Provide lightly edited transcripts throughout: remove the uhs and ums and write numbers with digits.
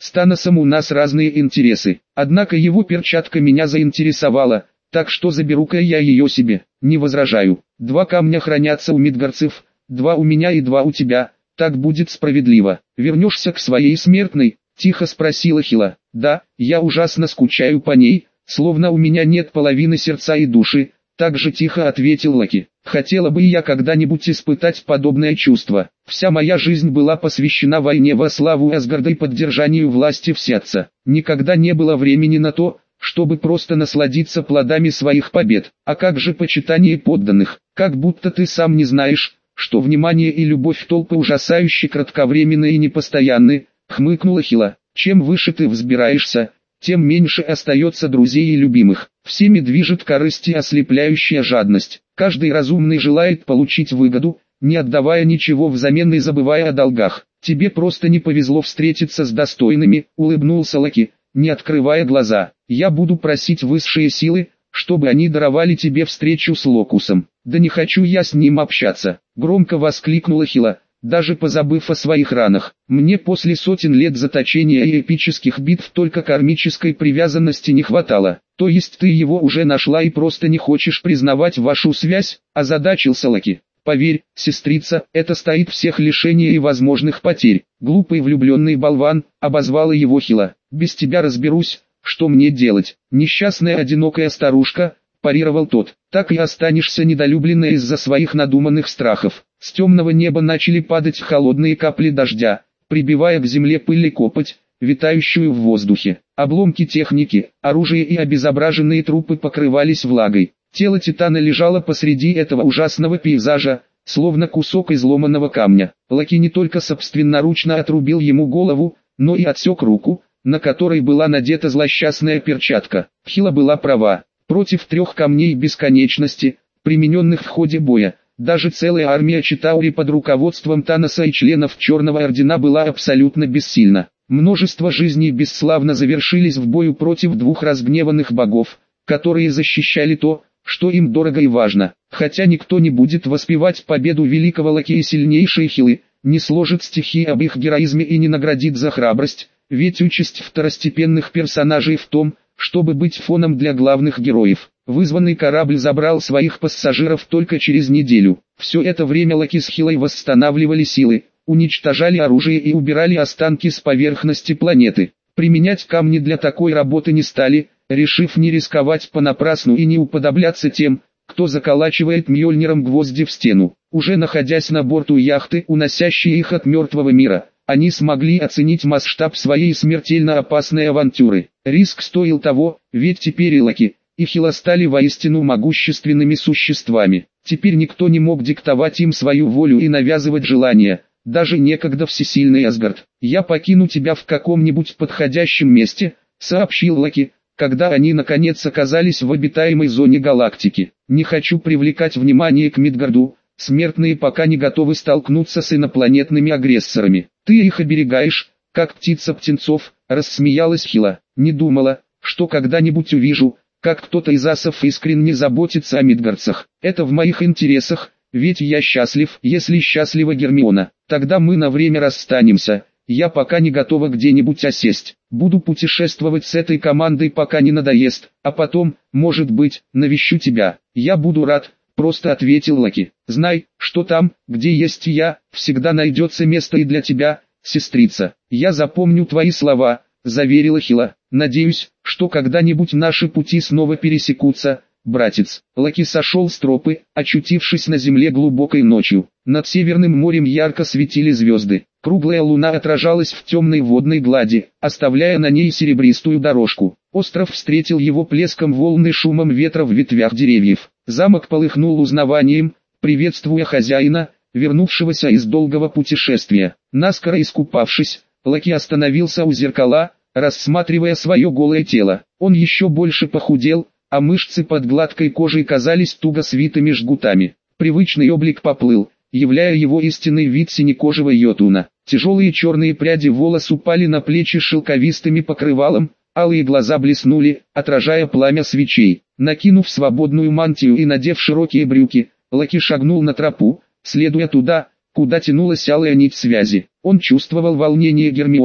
С Таносом у нас разные интересы. Однако его перчатка меня заинтересовала, так что заберу-ка я ее себе. Не возражаю. 2 камня хранятся у мидгарцев, 2 у меня и 2 у тебя. Так будет справедливо. Вернешься к своей смертной? Тихо спросила Хила. Да, я ужасно скучаю по ней, словно у меня нет половины сердца и души. Так же тихо ответил Локи. Хотела бы и я когда-нибудь испытать подобное чувство. Вся моя жизнь была посвящена войне во славу Асгарда и поддержанию власти в сердце. Никогда не было времени на то, чтобы просто насладиться плодами своих побед. А как же почитание подданных? Как будто ты сам не знаешь, что внимание и любовь толпы ужасающе кратковременны и непостоянны, хмыкнула Хила. Чем выше ты взбираешься, тем меньше остается друзей и любимых. Всеми движет корысть и ослепляющая жадность. Каждый разумный желает получить выгоду, не отдавая ничего взамен и забывая о долгах. Тебе просто не повезло встретиться с достойными, улыбнулся Локи, не открывая глаза. Я буду просить высшие силы, чтобы они даровали тебе встречу с Локусом. Да не хочу я с ним общаться, громко воскликнула Хила, даже позабыв о своих ранах. Мне после сотен лет заточения и эпических битв только кармической привязанности не хватало. То есть ты его уже нашла и просто не хочешь признавать вашу связь, озадачился Локи. Поверь, сестрица, это стоит всех лишений и возможных потерь. Глупый влюбленный болван, обозвала его Хила. Без тебя разберусь, что мне делать. Несчастная одинокая старушка, парировал тот. Так и останешься недолюбленной из-за своих надуманных страхов. С темного неба начали падать холодные капли дождя, прибивая к земле пыль и копоть, витающую в воздухе. Обломки техники, оружие и обезображенные трупы покрывались влагой. Тело Титана лежало посреди этого ужасного пейзажа, словно кусок изломанного камня. Локи не только собственноручно отрубил ему голову, но и отсек руку, на которой была надета злосчастная перчатка. Хила была права. Против 3 камней бесконечности, примененных в ходе боя, даже целая армия Читаури под руководством Таноса и членов Черного Ордена была абсолютно бессильна. Множество жизней бесславно завершились в бою против 2 разгневанных богов, которые защищали то, что им дорого и важно. Хотя никто не будет воспевать победу великого Локи и сильнейшей Хилы, не сложит стихи об их героизме и не наградит за храбрость, ведь участь второстепенных персонажей в том, чтобы быть фоном для главных героев. Вызванный корабль забрал своих пассажиров только через неделю. Все это время Локи с Хилой восстанавливали силы, уничтожали оружие и убирали останки с поверхности планеты. Применять камни для такой работы не стали, решив не рисковать понапрасну и не уподобляться тем, кто заколачивает Мьёльниром гвозди в стену. Уже находясь на борту яхты, уносящей их от мертвого мира, они смогли оценить масштаб своей смертельно опасной авантюры. Риск стоил того, ведь теперь и Локи, и Хила стали воистину могущественными существами. Теперь никто не мог диктовать им свою волю и навязывать желания, даже некогда всесильный Асгард. «Я покину тебя в каком-нибудь подходящем месте», — сообщил Локи, когда они наконец оказались в обитаемой зоне галактики. «Не хочу привлекать внимание к Мидгарду, смертные пока не готовы столкнуться с инопланетными агрессорами. Ты их оберегаешь, как птица птенцов», — рассмеялась Хила. «Не думала, что когда-нибудь увижу, как кто-то из асов искренне заботится о мидгардцах. Это в моих интересах, ведь я счастлив, если счастлива Гермиона. Тогда мы на время расстанемся. Я пока не готова где-нибудь осесть. Буду путешествовать с этой командой, пока не надоест, а потом, может быть, навещу тебя. Я буду рад», — просто ответил Локи. «Знай, что там, где есть я, всегда найдется место и для тебя, сестрица. Я запомню твои слова», — заверила Хила. «Надеюсь, что когда-нибудь наши пути снова пересекутся, братец». Локи сошел с тропы, очутившись на земле глубокой ночью. Над Северным морем ярко светили звезды. Круглая луна отражалась в темной водной глади, оставляя на ней серебристую дорожку. Остров встретил его плеском волн и шумом ветра в ветвях деревьев. Замок полыхнул узнаванием, приветствуя хозяина, вернувшегося из долгого путешествия. Наскоро искупавшись, Локи остановился у зеркала, рассматривая свое голое тело. Он еще больше похудел, а мышцы под гладкой кожей казались туго свитыми жгутами. Привычный облик поплыл, являя его истинный вид синекожего йотуна. Тяжелые черные пряди волос упали на плечи шелковистыми покрывалом, алые глаза блеснули, отражая пламя свечей. Накинув свободную мантию и надев широкие брюки, Локи шагнул на тропу, следуя туда, куда тянулась алая нить связи. Он чувствовал волнение Гермионы,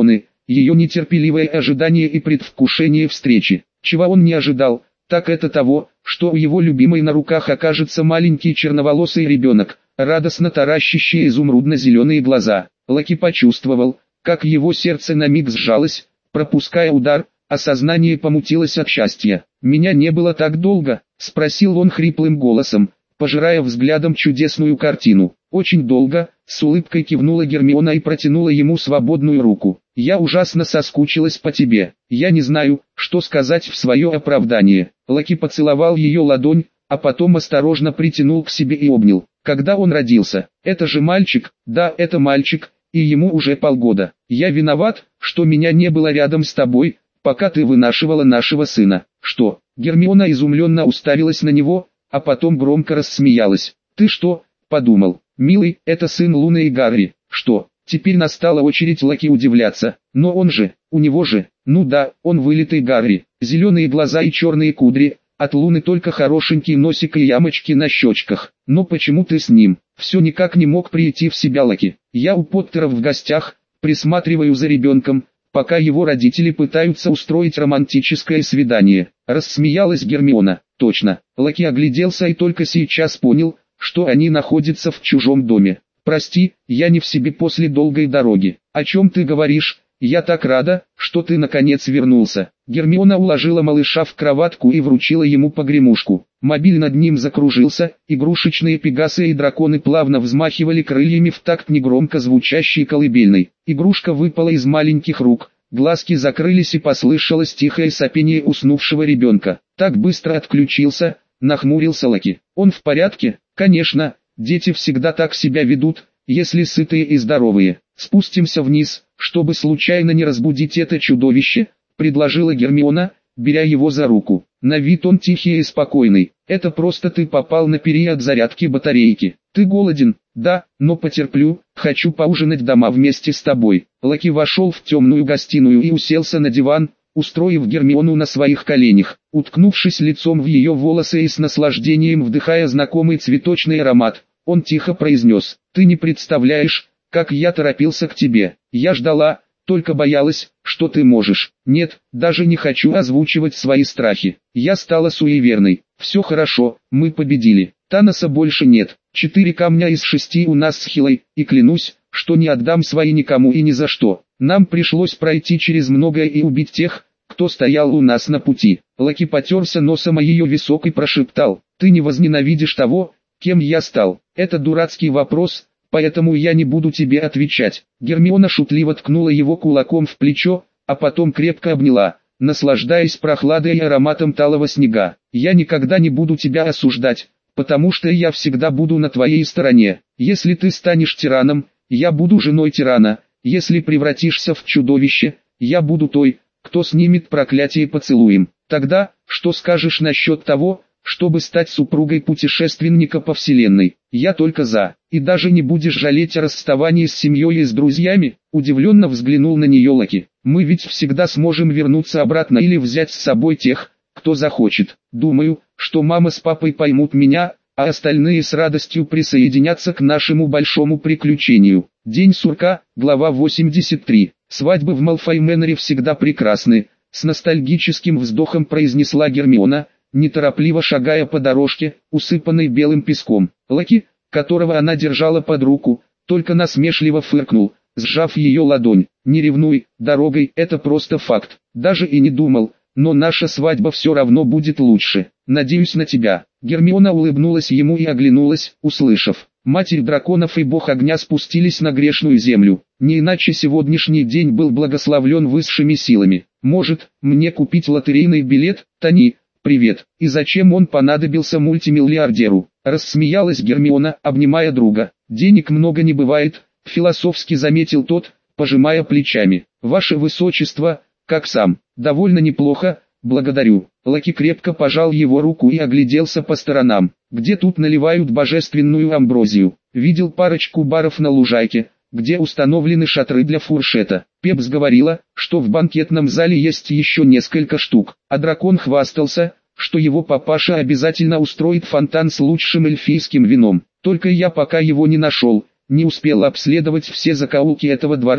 ее нетерпеливое ожидание и предвкушение встречи. Чего он не ожидал, так это того, что у его любимой на руках окажется маленький черноволосый ребенок, радостно таращащий изумрудно-зеленые глаза. Лаки почувствовал, как его сердце на миг сжалось, пропуская удар, а сознание помутилось от счастья. «Меня не было так долго?» — спросил он хриплым голосом, пожирая взглядом чудесную картину. «Очень долго», — с улыбкой кивнула Гермиона и протянула ему свободную руку. «Я ужасно соскучилась по тебе. Я не знаю, что сказать в свое оправдание». Лаки поцеловал ее ладонь, а потом осторожно притянул к себе и обнял. «Когда он родился? Это же мальчик?» «Да, это мальчик, и ему уже полгода. Я виноват, что меня не было рядом с тобой, пока ты вынашивала нашего сына». «Что?» Гермиона изумленно уставилась на него, а потом громко рассмеялась. «Ты что, подумал? Милый, это сын Луны и Гарри». «Что?» Теперь настала очередь Лаки удивляться. «Но он же, у него же...» «Ну да, он вылитый Гарри. Зеленые глаза и черные кудри, от Луны только хорошенький носик и ямочки на щечках. Но почему ты с ним?» Все никак не мог прийти в себя Лаки. «Я у Поттеров в гостях, присматриваю за ребенком, пока его родители пытаются устроить романтическое свидание». Рассмеялась Гермиона. «Точно». Лаки огляделся и только сейчас понял, что они находятся в чужом доме. «Прости, я не в себе после долгой дороги. О чем ты говоришь? Я так рада, что ты наконец вернулся». Гермиона уложила малыша в кроватку и вручила ему погремушку. Мобиль над ним закружился, игрушечные пегасы и драконы плавно взмахивали крыльями в такт негромко звучащей колыбельной. Игрушка выпала из маленьких рук, глазки закрылись и послышалось тихое сопение уснувшего ребенка. Так быстро отключился, нахмурился Лаки. «Он в порядке?» «Конечно, дети всегда так себя ведут, если сытые и здоровые. Спустимся вниз, чтобы случайно не разбудить это чудовище», предложила Гермиона, беря его за руку. На вид он тихий и спокойный. «Это просто ты попал на период зарядки батарейки. Ты голоден?» «Да, но потерплю, хочу поужинать дома вместе с тобой». Лаки вошел в темную гостиную и уселся на диван, устроив Гермиону на своих коленях. Уткнувшись лицом в ее волосы и с наслаждением вдыхая знакомый цветочный аромат, он тихо произнес: «Ты не представляешь, как я торопился к тебе. Я ждала, только боялась, что ты можешь». «Нет, даже не хочу озвучивать свои страхи. Я стала суеверной. Все хорошо, мы победили. Таноса больше нет. 4 камня из 6 у нас с Хилой, и клянусь, что не отдам свои никому и ни за что. Нам пришлось пройти через многое и убить тех, кто стоял у нас на пути». Лаки потерся носом о ее висок и прошептал: «Ты не возненавидишь того, кем я стал?» «Это дурацкий вопрос, поэтому я не буду тебе отвечать». Гермиона шутливо ткнула его кулаком в плечо, а потом крепко обняла, наслаждаясь прохладой и ароматом талого снега. «Я никогда не буду тебя осуждать, потому что я всегда буду на твоей стороне. Если ты станешь тираном, я буду женой тирана. Если превратишься в чудовище, я буду той, кто снимет проклятие поцелуем. Тогда, что скажешь насчет того, чтобы стать супругой путешественника по вселенной?» «Я только за. И даже не будешь жалеть о расставании с семьей и с друзьями?» Удивленно взглянул на нее Лаки. «Мы ведь всегда сможем вернуться обратно или взять с собой тех, кто захочет. Думаю, что мама с папой поймут меня, а остальные с радостью присоединятся к нашему большому приключению». День сурка, глава 83. «Свадьбы в Малфой Мэннере всегда прекрасны», — с ностальгическим вздохом произнесла Гермиона, неторопливо шагая по дорожке, усыпанной белым песком. Лаки, которого она держала под руку, только насмешливо фыркнул, сжав ее ладонь. «Не ревнуй, дорогой, это просто факт. Даже и не думал, но наша свадьба все равно будет лучше. Надеюсь на тебя». Гермиона улыбнулась ему и оглянулась, услышав: «Матерь драконов и бог огня спустились на грешную землю. Не иначе сегодняшний день был благословлен высшими силами. Может, мне купить лотерейный билет, Тони? Привет». «И зачем он понадобился мультимиллиардеру?» Рассмеялась Гермиона, обнимая друга. «Денег много не бывает», — философски заметил тот, пожимая плечами. «Ваше высочество, как сам?» «Довольно неплохо, благодарю». Лаки крепко пожал его руку и огляделся по сторонам. «Где тут наливают божественную амброзию?» «Видел парочку баров на лужайке, где установлены шатры для фуршета. Пепс говорила, что в банкетном зале есть еще несколько штук, а дракон хвастался, что его папаша обязательно устроит фонтан с лучшим эльфийским вином. Только я пока его не нашел, не успел обследовать все закоулки этого дворца.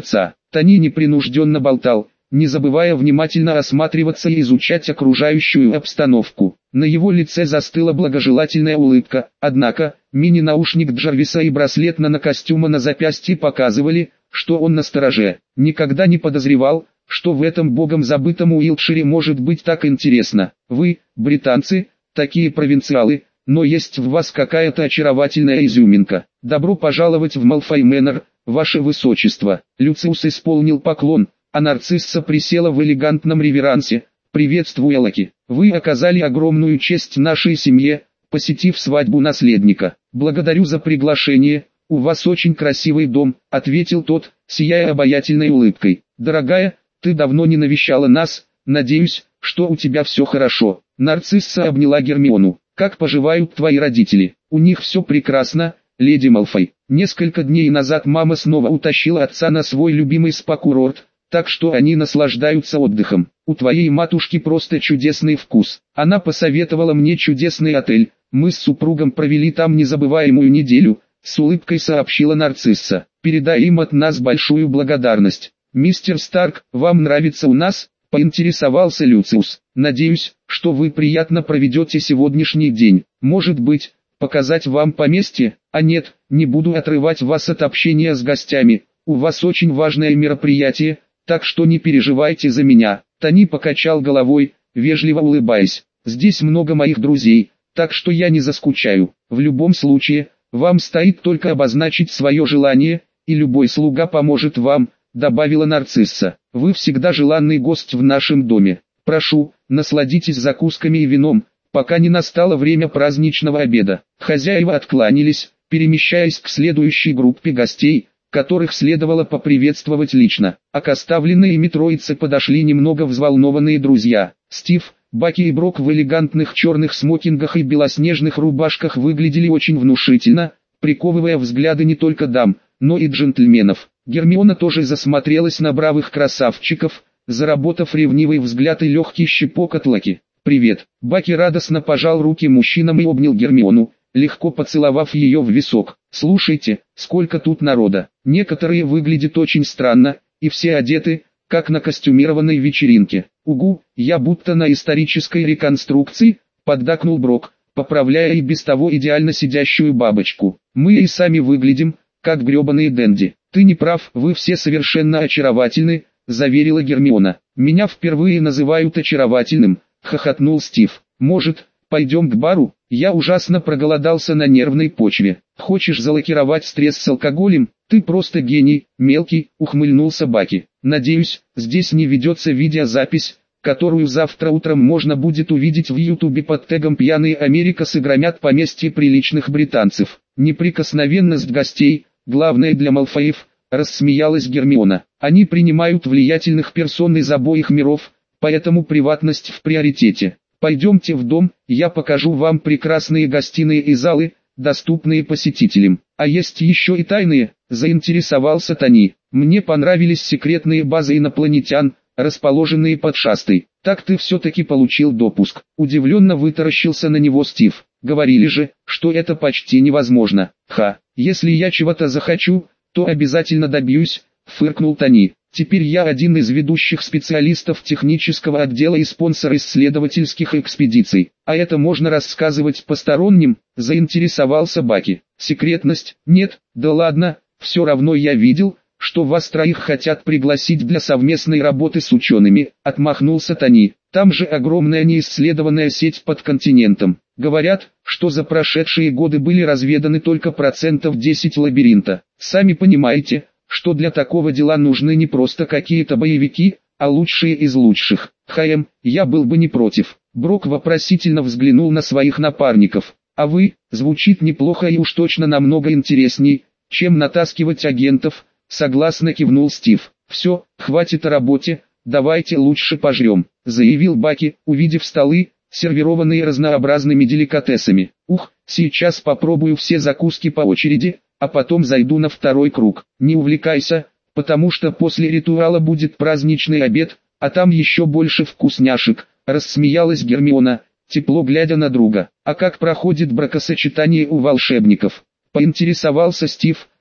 Тони непринужденно болтал, не забывая внимательно осматриваться и изучать окружающую обстановку. На его лице застыла благожелательная улыбка, однако, мини-наушник Джарвиса и браслет на костюма на запястье показывали, что он настороже. Никогда не подозревал, что в этом богом забытом Уилтшире может быть так интересно. Вы, британцы, такие провинциалы, но есть в вас какая-то очаровательная изюминка. Добро пожаловать в Малфой Мэннер, ваше высочество. Люциус исполнил поклон, а Нарцисса присела в элегантном реверансе. «Приветствую, Лаки. Вы оказали огромную честь нашей семье, посетив свадьбу наследника. Благодарю за приглашение, у вас очень красивый дом», — ответил тот, сияя обаятельной улыбкой. «Дорогая, ты давно не навещала нас, надеюсь, что у тебя все хорошо». Нарцисса обняла Гермиону. «Как поживают твои родители?» «У них все прекрасно, леди Малфой. Несколько дней назад мама снова утащила отца на свой любимый спа-курорт, так что они наслаждаются отдыхом. У твоей матушки просто чудесный вкус. Она посоветовала мне чудесный отель, мы с супругом провели там незабываемую неделю», — с улыбкой сообщила Нарцисса. «Передай им от нас большую благодарность». «Мистер Старк, вам нравится у нас?» — поинтересовался Люциус. «Надеюсь, что вы приятно проведете сегодняшний день. Может быть, показать вам поместье? А нет, не буду отрывать вас от общения с гостями. У вас очень важное мероприятие, так что не переживайте за меня». Тони покачал головой, вежливо улыбаясь. «Здесь много моих друзей, так что я не заскучаю. В любом случае, вам стоит только обозначить свое желание, и любой слуга поможет вам», — добавила Нарцисса. «Вы всегда желанный гость в нашем доме. Прошу, насладитесь закусками и вином, пока не настало время праздничного обеда». Хозяева откланялись, перемещаясь к следующей группе гостей, которых следовало поприветствовать лично. А к оставленной ими троице подошли немного взволнованные друзья. Стив, Баки и Брок в элегантных черных смокингах и белоснежных рубашках выглядели очень внушительно, приковывая взгляды не только дам, но и джентльменов. Гермиона тоже засмотрелась на бравых красавчиков, заработав ревнивый взгляд и легкий щепок от Лаки. «Привет!» Баки радостно пожал руки мужчинам и обнял Гермиону, легко поцеловав ее в висок. «Слушайте, сколько тут народа. Некоторые выглядят очень странно, и все одеты, как на костюмированной вечеринке. Угу, я будто на исторической реконструкции», — поддакнул Брок, поправляя и без того идеально сидящую бабочку. «Мы и сами выглядим, как гребаные денди». «Ты не прав, вы все совершенно очаровательны», — заверила Гермиона. «Меня впервые называют очаровательным», — хохотнул Стив. «Может, пойдем к бару? Я ужасно проголодался на нервной почве. Хочешь залакировать стресс с алкоголем? Ты просто гений, мелкий», — ухмыльнулся Баки. «Надеюсь, здесь не ведется видеозапись, которую завтра утром можно будет увидеть в Ютубе под тегом «Пьяные Америкасы громят поместье приличных британцев». Неприкосновенность гостей — главное для Малфоев, рассмеялась Гермиона. «Они принимают влиятельных персон из обоих миров, поэтому приватность в приоритете. Пойдемте в дом, я покажу вам прекрасные гостиные и залы, доступные посетителям. А есть еще и тайные», — заинтересовался Тони. «Мне понравились секретные базы инопланетян, расположенные под шастой». «Так ты все-таки получил допуск?» Удивленно вытаращился на него Стив. «Говорили же, что это почти невозможно». «Ха, если я чего-то захочу, то обязательно добьюсь», — фыркнул Тони. «Теперь я один из ведущих специалистов технического отдела и спонсор исследовательских экспедиций. А это можно рассказывать посторонним?» — заинтересовался Баки. «Секретность? Нет, да ладно, все равно я видел, что вас троих хотят пригласить для совместной работы с учеными», — отмахнулся Тони. «Там же огромная неисследованная сеть под континентом. Говорят, что за прошедшие годы были разведаны только 10% лабиринта. Сами понимаете, что для такого дела нужны не просто какие-то боевики, а лучшие из лучших. Я был бы не против». Брок вопросительно взглянул на своих напарников. «А вы?» Звучит неплохо и уж точно намного интересней, чем натаскивать агентов, согласно кивнул Стив. «Все, хватит о работе, давайте лучше пожрем», заявил Баки, увидев столы, сервированные разнообразными деликатесами. «Ух, сейчас попробую все закуски по очереди, а потом зайду на второй круг. Не увлекайся, потому что после ритуала будет праздничный обед, а там еще больше вкусняшек», рассмеялась Гермиона, тепло глядя на друга. «А как проходит бракосочетание у волшебников?» Поинтересовался Стив,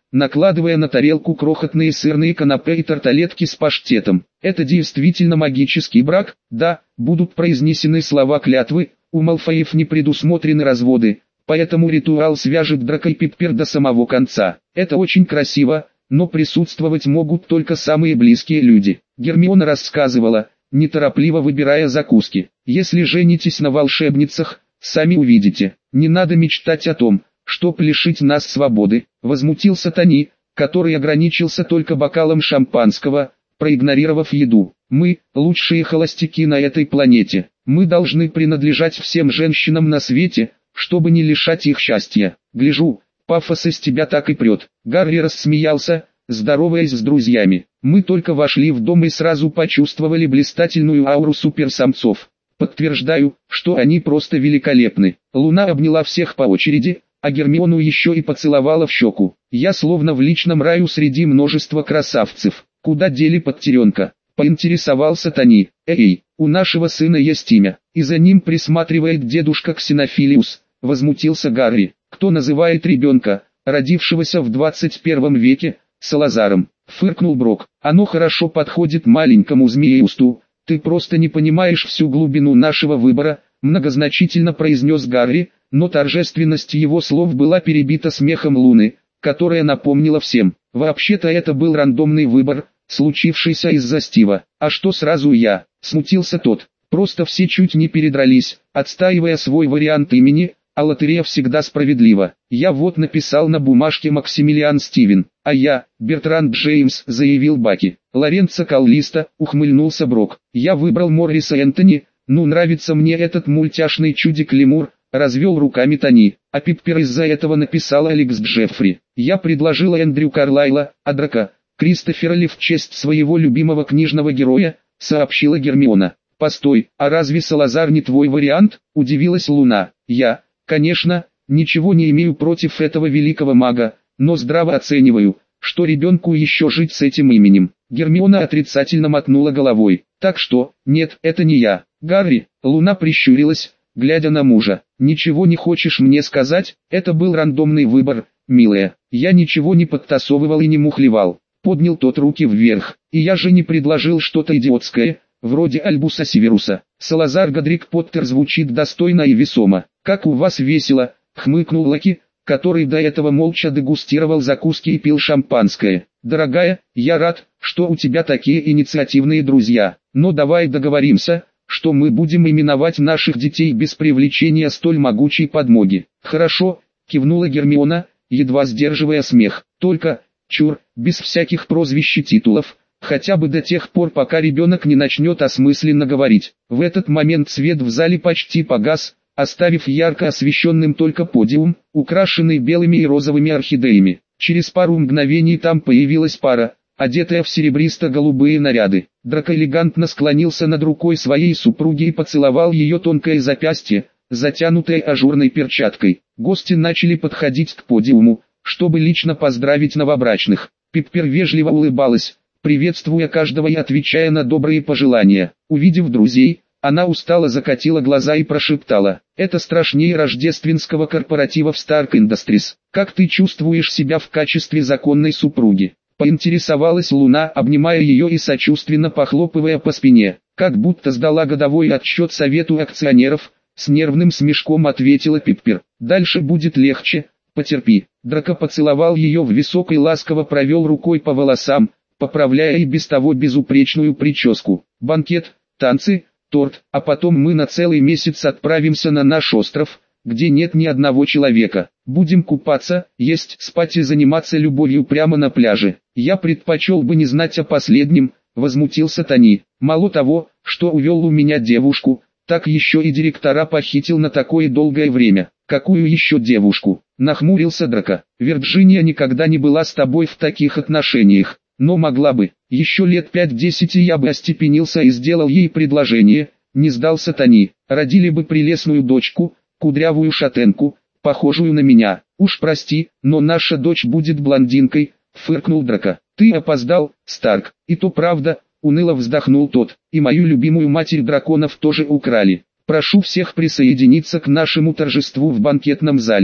накладывая на тарелку крохотные сырные канапе и тарталетки с паштетом. Это действительно магический брак, да, будут произнесены слова клятвы, у Малфоев не предусмотрены разводы, поэтому ритуал свяжет Драко и Пиппер до самого конца. Это очень красиво, но присутствовать могут только самые близкие люди. Гермиона рассказывала, неторопливо выбирая закуски. Если женитесь на волшебницах, сами увидите. Не надо мечтать о том, чтоб лишить нас свободы, возмутился Тони, который ограничился только бокалом шампанского, проигнорировав еду. Мы – лучшие холостяки на этой планете. Мы должны принадлежать всем женщинам на свете, чтобы не лишать их счастья. Гляжу, пафос из тебя так и прет. Гарри рассмеялся, здороваясь с друзьями. Мы только вошли в дом и сразу почувствовали блистательную ауру суперсамцов. Подтверждаю, что они просто великолепны. Луна обняла всех по очереди, а Гермиону еще и поцеловала в щеку. Я словно в личном раю среди множества красавцев. Куда дели подтеренка? Поинтересовался Тони. Эй, у нашего сына есть имя, и за ним присматривает дедушка Ксенофилиус, возмутился Гарри. Кто называет ребенка, родившегося в 21 веке, Салазаром? Фыркнул Брок. Оно хорошо подходит маленькому змееусту. Ты просто не понимаешь всю глубину нашего выбора, многозначительно произнес Гарри, но торжественность его слов была перебита смехом Луны, которая напомнила всем. Вообще-то это был рандомный выбор, случившийся из-за Стива. А что сразу я? Смутился тот. Просто все чуть не передрались, отстаивая свой вариант имени, а лотерея всегда справедлива. Я вот написал на бумажке Максимилиан Стивен, а я, Бертранд Джеймс, заявил Баки. Лоренцо Каллиста, ухмыльнулся Брок. Я выбрал Морриса Энтони, ну нравится мне этот мультяшный чудик-лемур, развел руками Тони. А Пиппер из-за этого написал Алекс Джеффри. Я предложила Эндрю Карлайла, а Драко Кристофера Ли в честь своего любимого книжного героя, сообщила Гермиона. Постой, а разве Салазар не твой вариант? Удивилась Луна. Я, конечно, ничего не имею против этого великого мага, но здраво оцениваю, что ребенку еще жить с этим именем. Гермиона отрицательно мотнула головой. Так что, нет, это не я. Гарри, Луна прищурилась, глядя на мужа. Ничего не хочешь мне сказать? Это был рандомный выбор, милая. Я ничего не подтасовывал и не мухлевал. Поднял тот руки вверх. И я же не предложил что-то идиотское, вроде Альбуса Северуса. Салазар Годрик Поттер звучит достойно и весомо. Как у вас весело, хмыкнул Лаки, который до этого молча дегустировал закуски и пил шампанское. Дорогая, я рад, что у тебя такие инициативные друзья. Но давай договоримся, что мы будем именовать наших детей без привлечения столь могучей подмоги. Хорошо, кивнула Гермиона, едва сдерживая смех. Только, чур, без всяких прозвищ и титулов, хотя бы до тех пор, пока ребенок не начнет осмысленно говорить. В этот момент свет в зале почти погас, оставив ярко освещенным только подиум, украшенный белыми и розовыми орхидеями. Через пару мгновений там появилась пара, одетая в серебристо-голубые наряды. Драко элегантно склонился над рукой своей супруги и поцеловал ее тонкое запястье, затянутое ажурной перчаткой. Гости начали подходить к подиуму, чтобы лично поздравить новобрачных. Пиппер вежливо улыбалась, приветствуя каждого и отвечая на добрые пожелания. Увидев друзей, она устало закатила глаза и прошептала: «Это страшнее рождественского корпоратива в Stark Industries. Как ты чувствуешь себя в качестве законной супруги?» Поинтересовалась Луна, обнимая ее и сочувственно похлопывая по спине. Как будто сдала годовой отчет совету акционеров, с нервным смешком ответила Пиппер. «Дальше будет легче, потерпи». Драко поцеловал ее в висок и ласково провел рукой по волосам, поправляя и без того безупречную прическу. «Банкет, танцы, торт, а потом мы на целый месяц отправимся на наш остров, где нет ни одного человека. Будем купаться, есть, спать и заниматься любовью прямо на пляже. Я предпочел бы не знать о последнем», возмутился Тони. «Мало того, что увел у меня девушку, так еще и директора похитил на такое долгое время». «Какую еще девушку?» нахмурился Драко. «Вирджиния никогда не была с тобой в таких отношениях, но могла бы. Еще лет 5-10 и я бы остепенился и сделал ей предложение», не сдался Тони. «Родили бы прелестную дочку, кудрявую шатенку, похожую на меня. Уж прости, но наша дочь будет блондинкой», фыркнул Драко. «Ты опоздал, Старк». «И то правда», уныло вздохнул тот. «И мою любимую матерь драконов тоже украли. Прошу всех присоединиться к нашему торжеству в банкетном зале».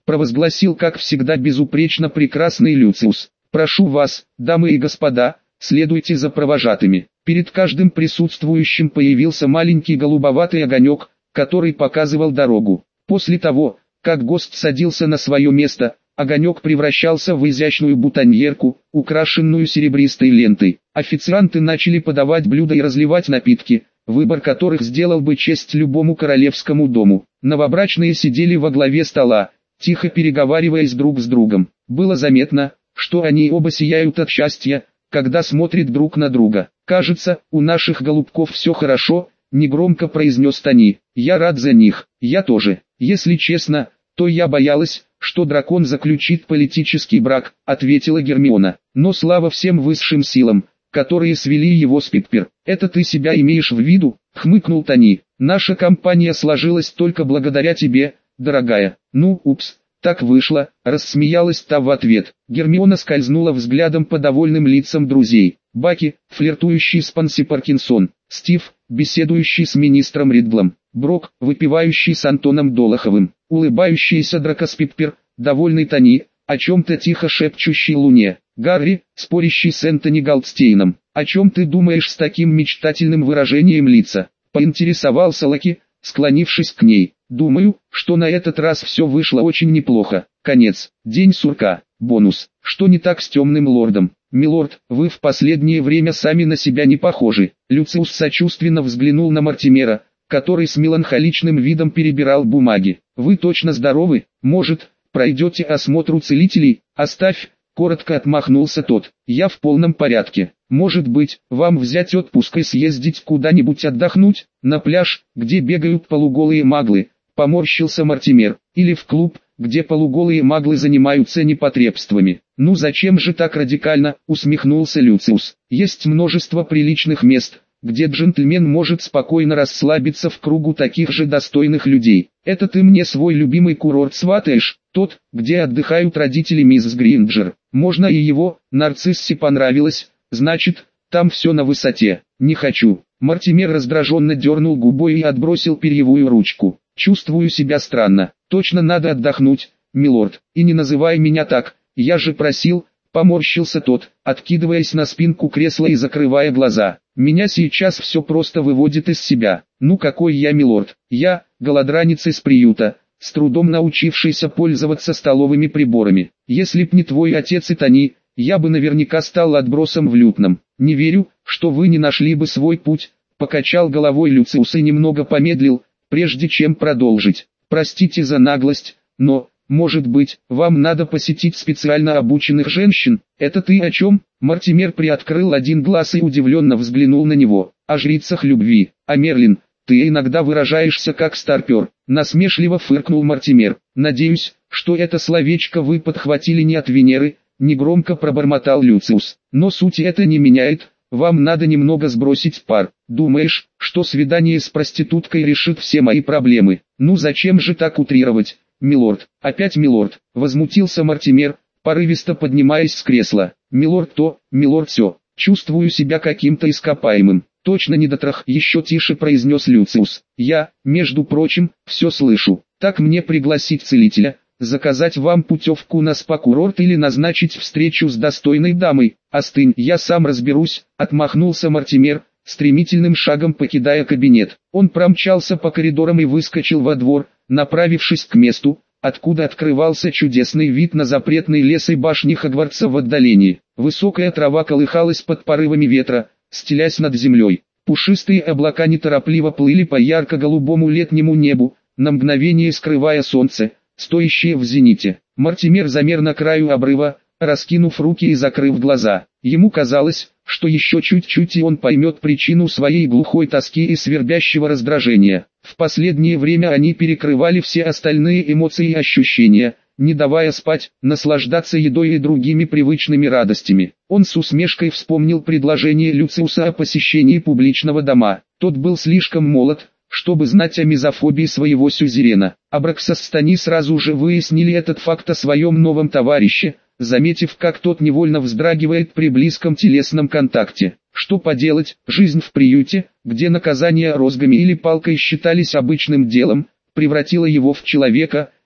провозгласил как всегда безупречно прекрасный Люциус. «Прошу вас, дамы и господа, следуйте за провожатыми». Перед каждым присутствующим появился маленький голубоватый огонек, который показывал дорогу. После того, как гость садился на свое место, огонек превращался в изящную бутоньерку, украшенную серебристой лентой. Официанты начали подавать блюда и разливать напитки, выбор которых сделал бы честь любому королевскому дому. Новобрачные сидели во главе стола, тихо переговариваясь друг с другом. Было заметно, что они оба сияют от счастья, когда смотрят друг на друга. «Кажется, у наших голубков все хорошо», — негромко произнес Тони. «Я рад за них, я тоже. Если честно, то я боялась, что дракон заключит политический брак», — ответила Гермиона. «Но слава всем высшим силам, которые свели его с Пиппер». «Это ты себя имеешь в виду?» — хмыкнул Тони. «Наша компания сложилась только благодаря тебе, дорогая». «Ну, упс, так вышло», — рассмеялась та в ответ. Гермиона скользнула взглядом по довольным лицам друзей. Баки, флиртующий с Панси Паркинсон, Стив, беседующий с министром Ридлом, Брок, выпивающий с Антоном Долоховым, улыбающийся Дракос Пиппер, довольный Тони, о чем-то тихо шепчущий Луне, Гарри, спорящий с Энтони Голдстейном. «О чем ты думаешь с таким мечтательным выражением лица?» — поинтересовался Лаки, склонившись к ней. «Думаю, что на этот раз все вышло очень неплохо. Конец. День сурка. Бонус. Что не так с темным лордом?» «Милорд, вы в последнее время сами на себя не похожи». Люциус сочувственно взглянул на Мортимера, который с меланхоличным видом перебирал бумаги. «Вы точно здоровы? Может, пройдете осмотр у целителей?» «Оставь», — коротко отмахнулся тот. «Я в полном порядке. Может быть, вам взять отпуск и съездить куда-нибудь отдохнуть? На пляж, где бегают полуголые маглы?» Поморщился Мортимер. «Или в клуб, где полуголые маглы занимаются непотребствами». «Ну зачем же так радикально?» — усмехнулся Люциус. «Есть множество приличных мест, где джентльмен может спокойно расслабиться в кругу таких же достойных людей. Это ты мне свой любимый курорт сватаешь, тот, где отдыхают родители мисс Гринджер. Можно и его, Нарциссе понравилось, значит, там все на высоте». «Не хочу». Мортимер раздраженно дернул губой и отбросил перьевую ручку. «Чувствую себя странно. Точно надо отдохнуть, милорд. И не называй меня так, я же просил», — поморщился тот, откидываясь на спинку кресла и закрывая глаза. «Меня сейчас все просто выводит из себя. Ну какой я милорд? Я, голодранец из приюта, с трудом научившийся пользоваться столовыми приборами. Если б не твой отец и Тони, я бы наверняка стал отбросом в лютном. Не верю, что вы не нашли бы свой путь», — покачал головой Люциус и немного помедлил, прежде чем продолжить. «Простите за наглость, но, может быть, вам надо посетить специально обученных женщин?» «Это ты о чем?» Мортимер приоткрыл один глаз и удивленно взглянул на него. «О жрицах любви. А Мерлин, ты иногда выражаешься как старпер», — насмешливо фыркнул Мортимер. «Надеюсь, что это словечко вы подхватили не от Венеры», — негромко пробормотал Люциус. «Но суть это не меняет. Вам надо немного сбросить пар. Думаешь, что свидание с проституткой решит все мои проблемы? Ну зачем же так утрировать, милорд?» «Опять милорд», — возмутился Мортимер, порывисто поднимаясь с кресла. «Милорд то, милорд сё. Чувствую себя каким-то ископаемым». «Точно недотрах», — еще тише произнес Люциус. «Я, между прочим, все слышу. Так мне пригласить целителя, заказать вам путевку на спа-курорт или назначить встречу с достойной дамой?» «Остынь, я сам разберусь», — отмахнулся Мортимер, стремительным шагом покидая кабинет. Он промчался по коридорам и выскочил во двор, направившись к месту, откуда открывался чудесный вид на запретный лес и башни Хогвартса в отдалении. Высокая трава колыхалась под порывами ветра, стелясь над землей. Пушистые облака неторопливо плыли по ярко-голубому летнему небу, на мгновение скрывая солнце, стоящее в зените. Мортимер замер на краю обрыва, раскинув руки и закрыв глаза. Ему казалось, что еще чуть-чуть и он поймет причину своей глухой тоски и свербящего раздражения. В последнее время они перекрывали все остальные эмоции и ощущения, не давая спать, наслаждаться едой и другими привычными радостями. Он с усмешкой вспомнил предложение Люциуса о посещении публичного дома. Тот был слишком молод, чтобы знать о мизофобии своего сюзерена. Абраксас с Тони сразу же выяснили этот факт о своем новом товарище, заметив, как тот невольно вздрагивает при близком телесном контакте. Что поделать, жизнь в приюте, где наказание розгами или палкой считались обычным делом, превратила его в человека,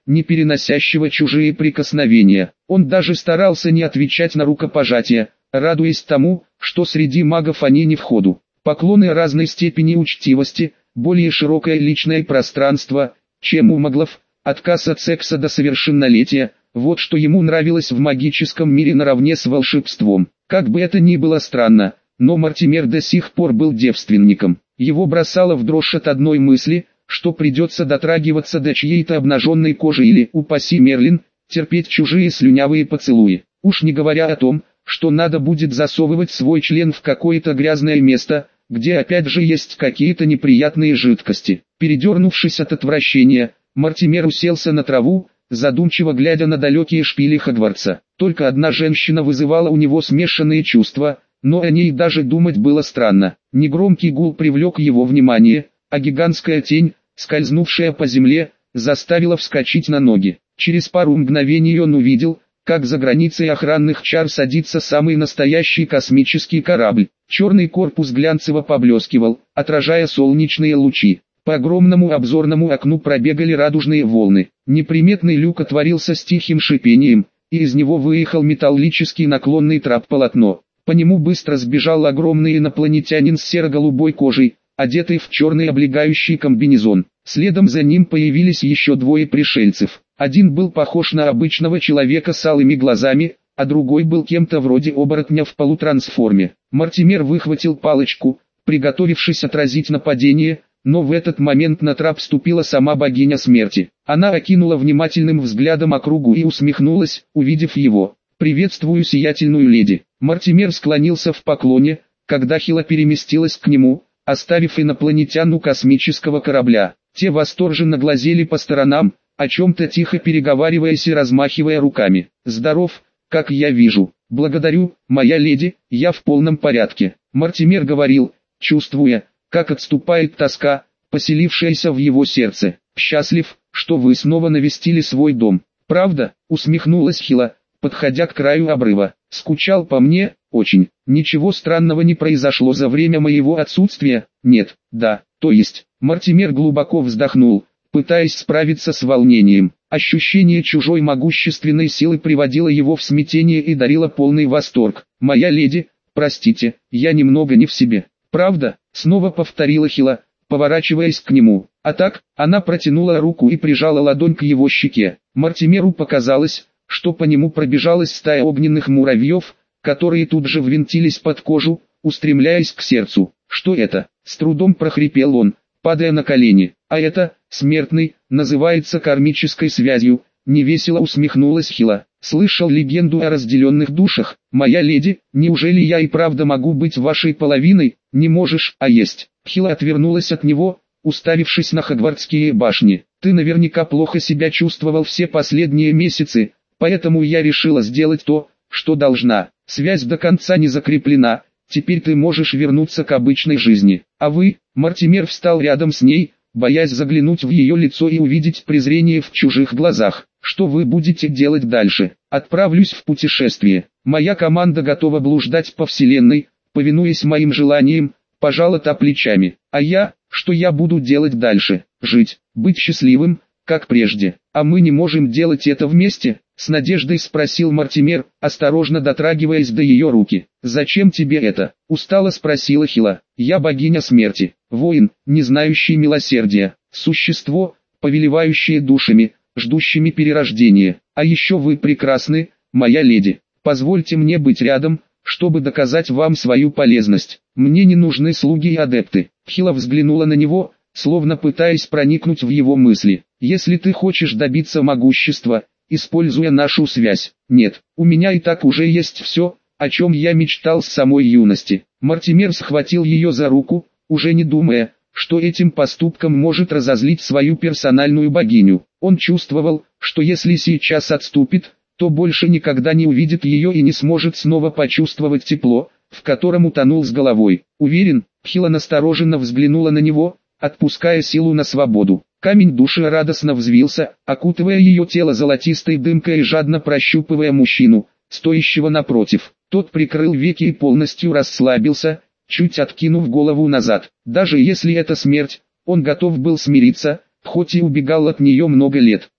не переносящего чужие прикосновения. Он даже старался не отвечать на рукопожатия, радуясь тому, что среди магов они не в ходу. Поклоны разной степени учтивости, более широкое личное пространство, чем у маглов, отказ от секса до совершеннолетия, вот что ему нравилось в магическом мире наравне с волшебством. Как бы это ни было странно, но Мортимер до сих пор был девственником. Его бросало в дрожь от одной мысли, что придется дотрагиваться до чьей-то обнаженной кожи или, упаси Мерлин, терпеть чужие слюнявые поцелуи. Уж не говоря о том, что надо будет засовывать свой член в какое-то грязное место, где опять же есть какие-то неприятные жидкости. Передернувшись от отвращения, Мортимер уселся на траву, задумчиво глядя на далекие шпили Хогвартса. Только одна женщина вызывала у него смешанные чувства, но о ней даже думать было странно. Негромкий гул привлек его внимание, а гигантская тень, скользнувшая по земле, заставила вскочить на ноги. Через пару мгновений он увидел, как за границей охранных чар садится самый настоящий космический корабль. Черный корпус глянцево поблескивал, отражая солнечные лучи. По огромному обзорному окну пробегали радужные волны. Неприметный люк отворился с тихим шипением, и из него выехал металлический наклонный трап-полотно. По нему быстро сбежал огромный инопланетянин с серо-голубой кожей, одетый в черный облегающий комбинезон. Следом за ним появились еще двое пришельцев. Один был похож на обычного человека с алыми глазами, а другой был кем-то вроде оборотня в полутрансформе. Мортимер выхватил палочку, приготовившись отразить нападение, но в этот момент на трап вступила сама богиня смерти. Она окинула внимательным взглядом округу и усмехнулась, увидев его. «Приветствую, сиятельную леди». Мортимер склонился в поклоне, когда Хила переместилась к нему, оставив инопланетян у космического корабля. Те восторженно глазели по сторонам, о чем-то тихо переговариваясь и размахивая руками. «Здоров, как я вижу. Благодарю, моя леди, я в полном порядке». Мортимер говорил, чувствуя, как отступает тоска, поселившаяся в его сердце. «Счастлив, что вы снова навестили свой дом». «Правда?» — усмехнулась Хила, подходя к краю обрыва. «Скучал по мне? Очень. Ничего странного не произошло за время моего отсутствия?» «Нет, да, то есть». Мортимер глубоко вздохнул, пытаясь справиться с волнением. Ощущение чужой могущественной силы приводило его в смятение и дарило полный восторг. «Моя леди, простите, я немного не в себе». «Правда?» — снова повторила Хила, поворачиваясь к нему. А так, она протянула руку и прижала ладонь к его щеке. Мортимеру показалось, что по нему пробежалась стая огненных муравьев, которые тут же ввинтились под кожу, устремляясь к сердцу. «Что это?» — с трудом прохрипел он, падая на колени. «А это, смертный, называется кармической связью», — невесело усмехнулась Хила. «Слышал легенду о разделенных душах? Моя леди, неужели я и правда могу быть вашей половиной?» «Не можешь, а есть». Хила отвернулась от него, уставившись на Хогвартские башни. «Ты наверняка плохо себя чувствовал все последние месяцы, поэтому я решила сделать то, что должна. Связь до конца не закреплена, теперь ты можешь вернуться к обычной жизни». «А вы?» Мортимер встал рядом с ней, боясь заглянуть в ее лицо и увидеть презрение в чужих глазах. «Что вы будете делать дальше?» «Отправлюсь в путешествие. Моя команда готова блуждать по вселенной, повинуясь моим желаниям», — пожала та плечами. «А я, что я буду делать дальше? Жить, быть счастливым, как прежде. А мы не можем делать это вместе?» — с надеждой спросил Мортимер, осторожно дотрагиваясь до ее руки. «Зачем тебе это?» — устало спросила Хила. «Я богиня смерти, воин, не знающий милосердия, существо, повелевающее душами, ждущими перерождения. А еще вы прекрасны, моя леди. Позвольте мне быть рядом, чтобы доказать вам свою полезность. Мне не нужны слуги и адепты». Хила взглянула на него, словно пытаясь проникнуть в его мысли. «Если ты хочешь добиться могущества, используя нашу связь. Нет, у меня и так уже есть все, о чем я мечтал с самой юности». Мортимер схватил ее за руку, уже не думая, что этим поступком может разозлить свою персональную богиню. Он чувствовал, что если сейчас отступит, то больше никогда не увидит ее и не сможет снова почувствовать тепло, в котором утонул с головой. «Уверен?» — Хила настороженно взглянула на него, отпуская силу на свободу. Камень души радостно взвился, окутывая ее тело золотистой дымкой и жадно прощупывая мужчину, стоящего напротив. Тот прикрыл веки и полностью расслабился, чуть откинув голову назад. Даже если это смерть, он готов был смириться, хоть и убегал от нее много лет.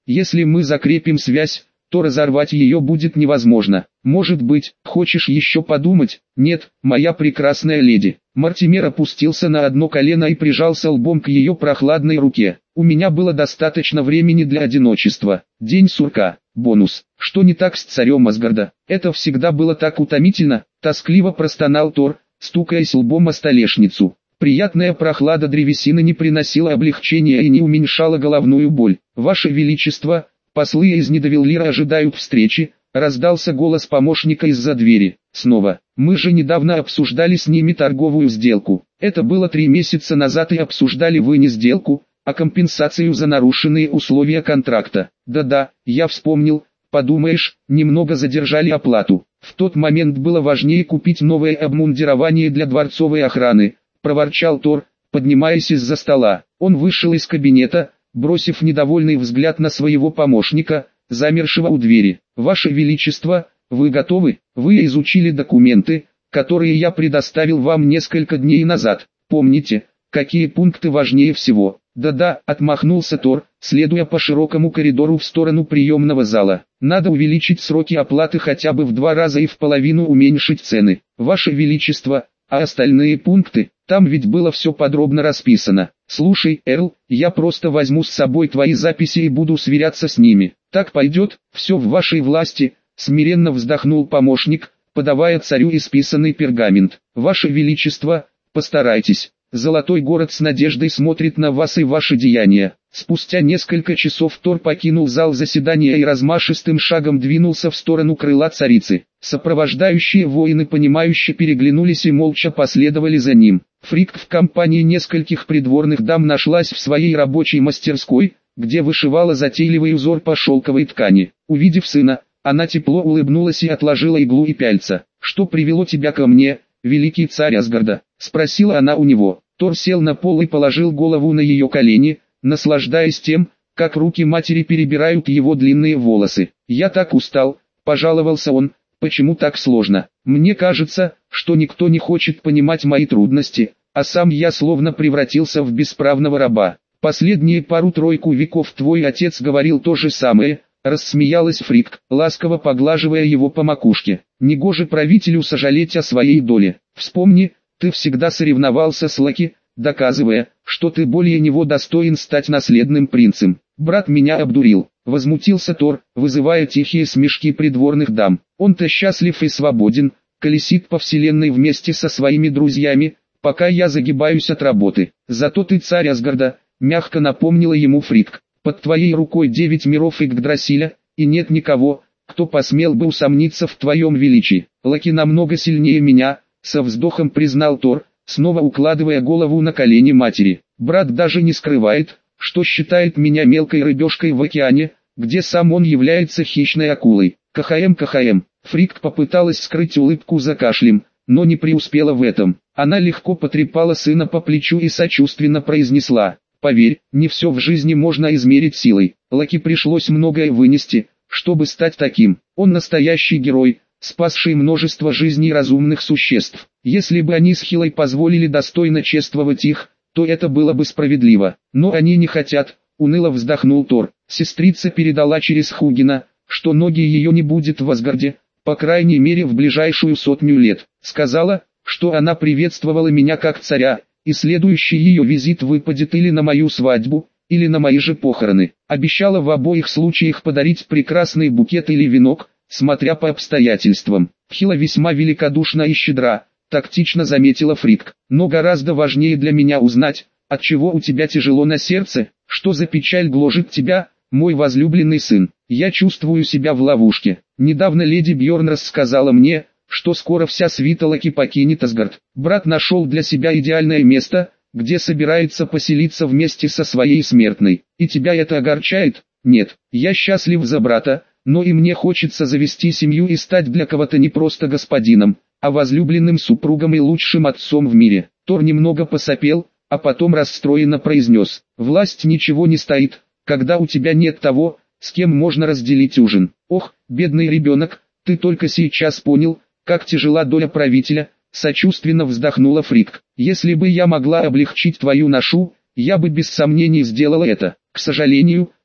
Если мы закрепим связь, то разорвать ее будет невозможно. Может быть, хочешь еще подумать? Нет, моя прекрасная леди. Мортимер опустился на одно колено и прижался лбом к ее прохладной руке. У меня было достаточно времени для одиночества. День сурка. Бонус. Что не так с царем Асгарда? Это всегда было так утомительно, тоскливо простонал Тор, стукаясь лбом о столешницу. Приятная прохлада древесины не приносила облегчения и не уменьшала головную боль. Ваше Величество, послы из Нидовеллира ожидают встречи, раздался голос помощника из-за двери. Снова. Мы же недавно обсуждали с ними торговую сделку. Это было 3 месяца назад и обсуждали вы не сделку, а компенсацию за нарушенные условия контракта. Да-да, я вспомнил, подумаешь, немного задержали оплату. В тот момент было важнее купить новое обмундирование для дворцовой охраны, проворчал Тор, поднимаясь из-за стола. Он вышел из кабинета, бросив недовольный взгляд на своего помощника, замершего у двери. Ваше Величество, вы готовы? Вы изучили документы, которые я предоставил вам несколько дней назад. Помните, какие пункты важнее всего? Да-да, отмахнулся Тор, следуя по широкому коридору в сторону приемного зала. Надо увеличить сроки оплаты хотя бы в 2 раза и в половину уменьшить цены. Ваше Величество, а остальные пункты, там ведь было все подробно расписано. Слушай, Эрл, я просто возьму с собой твои записи и буду сверяться с ними. Так пойдет, все в вашей власти, смиренно вздохнул помощник, подавая царю исписанный пергамент. Ваше Величество, постарайтесь. Золотой город с надеждой смотрит на вас и ваши деяния. Спустя несколько часов Тор покинул зал заседания и размашистым шагом двинулся в сторону крыла царицы. Сопровождающие воины понимающе переглянулись и молча последовали за ним. Фрикк в компании нескольких придворных дам нашлась в своей рабочей мастерской, где вышивала затейливый узор по шелковой ткани. Увидев сына, она тепло улыбнулась и отложила иглу и пяльца. «Что привело тебя ко мне, великий царь Асгарда?» — спросила она у него. Тор сел на пол и положил голову на ее колени, наслаждаясь тем, как руки матери перебирают его длинные волосы. «Я так устал», — пожаловался он, — «почему так сложно? Мне кажется, что никто не хочет понимать мои трудности, а сам я словно превратился в бесправного раба. Последние пару-тройку веков твой отец говорил то же самое», — рассмеялась Фрикк, ласково поглаживая его по макушке. «Негоже правителю сожалеть о своей доле. Вспомни, ты всегда соревновался с Локи, доказывая, что ты более него достоин стать наследным принцем. Брат меня обдурил», — возмутился Тор, вызывая тихие смешки придворных дам. «Он-то счастлив и свободен, колесит по вселенной вместе со своими друзьями, пока я загибаюсь от работы. Зато ты царь Асгарда», — мягко напомнила ему Фрикк. «Под твоей рукой 9 миров Игдрасиля, и нет никого, кто посмел бы усомниться в твоем величии. Локи намного сильнее меня», — со вздохом признал Тор, снова укладывая голову на колени матери. «Брат даже не скрывает, что считает меня мелкой рыбешкой в океане, где сам он является хищной акулой. КХМ. Фрикк попыталась скрыть улыбку за кашлем, но не преуспела в этом. Она легко потрепала сына по плечу и сочувственно произнесла: «Поверь, не все в жизни можно измерить силой. Локи пришлось многое вынести, чтобы стать таким. Он настоящий герой, спасший множество жизней разумных существ. Если бы они с Хилой позволили достойно чествовать их, то это было бы справедливо. Но они не хотят», — уныло вздохнул Тор. «Сестрица передала через Хугина, что ноги ее не будет в Асгарде, по крайней мере в ближайшую 100 лет. Сказала, что она приветствовала меня как царя, и следующий ее визит выпадет или на мою свадьбу, или на мои же похороны. Обещала в обоих случаях подарить прекрасный букет или венок, смотря по обстоятельствам. Хила весьма великодушна и щедра», — тактично заметила Фрикк. «Но гораздо важнее для меня узнать, отчего у тебя тяжело на сердце, что за печаль гложет тебя, мой возлюбленный сын. Я чувствую себя в ловушке. Недавно леди Бьорн рассказала мне, что скоро вся свита Локи покинет Асгард. Брат нашел для себя идеальное место, где собирается поселиться вместе со своей смертной. И тебя это огорчает? Нет, я счастлив за брата, но и мне хочется завести семью и стать для кого-то не просто господином, а возлюбленным супругом и лучшим отцом в мире». Тор немного посопел, а потом расстроенно произнес: «Власть ничего не стоит, когда у тебя нет того, с кем можно разделить ужин. Ох, бедный ребенок, ты только сейчас понял, как тяжела доля правителя», — сочувственно вздохнула Фрикк. «Если бы я могла облегчить твою ношу, я бы без сомнений сделала это. К сожалению,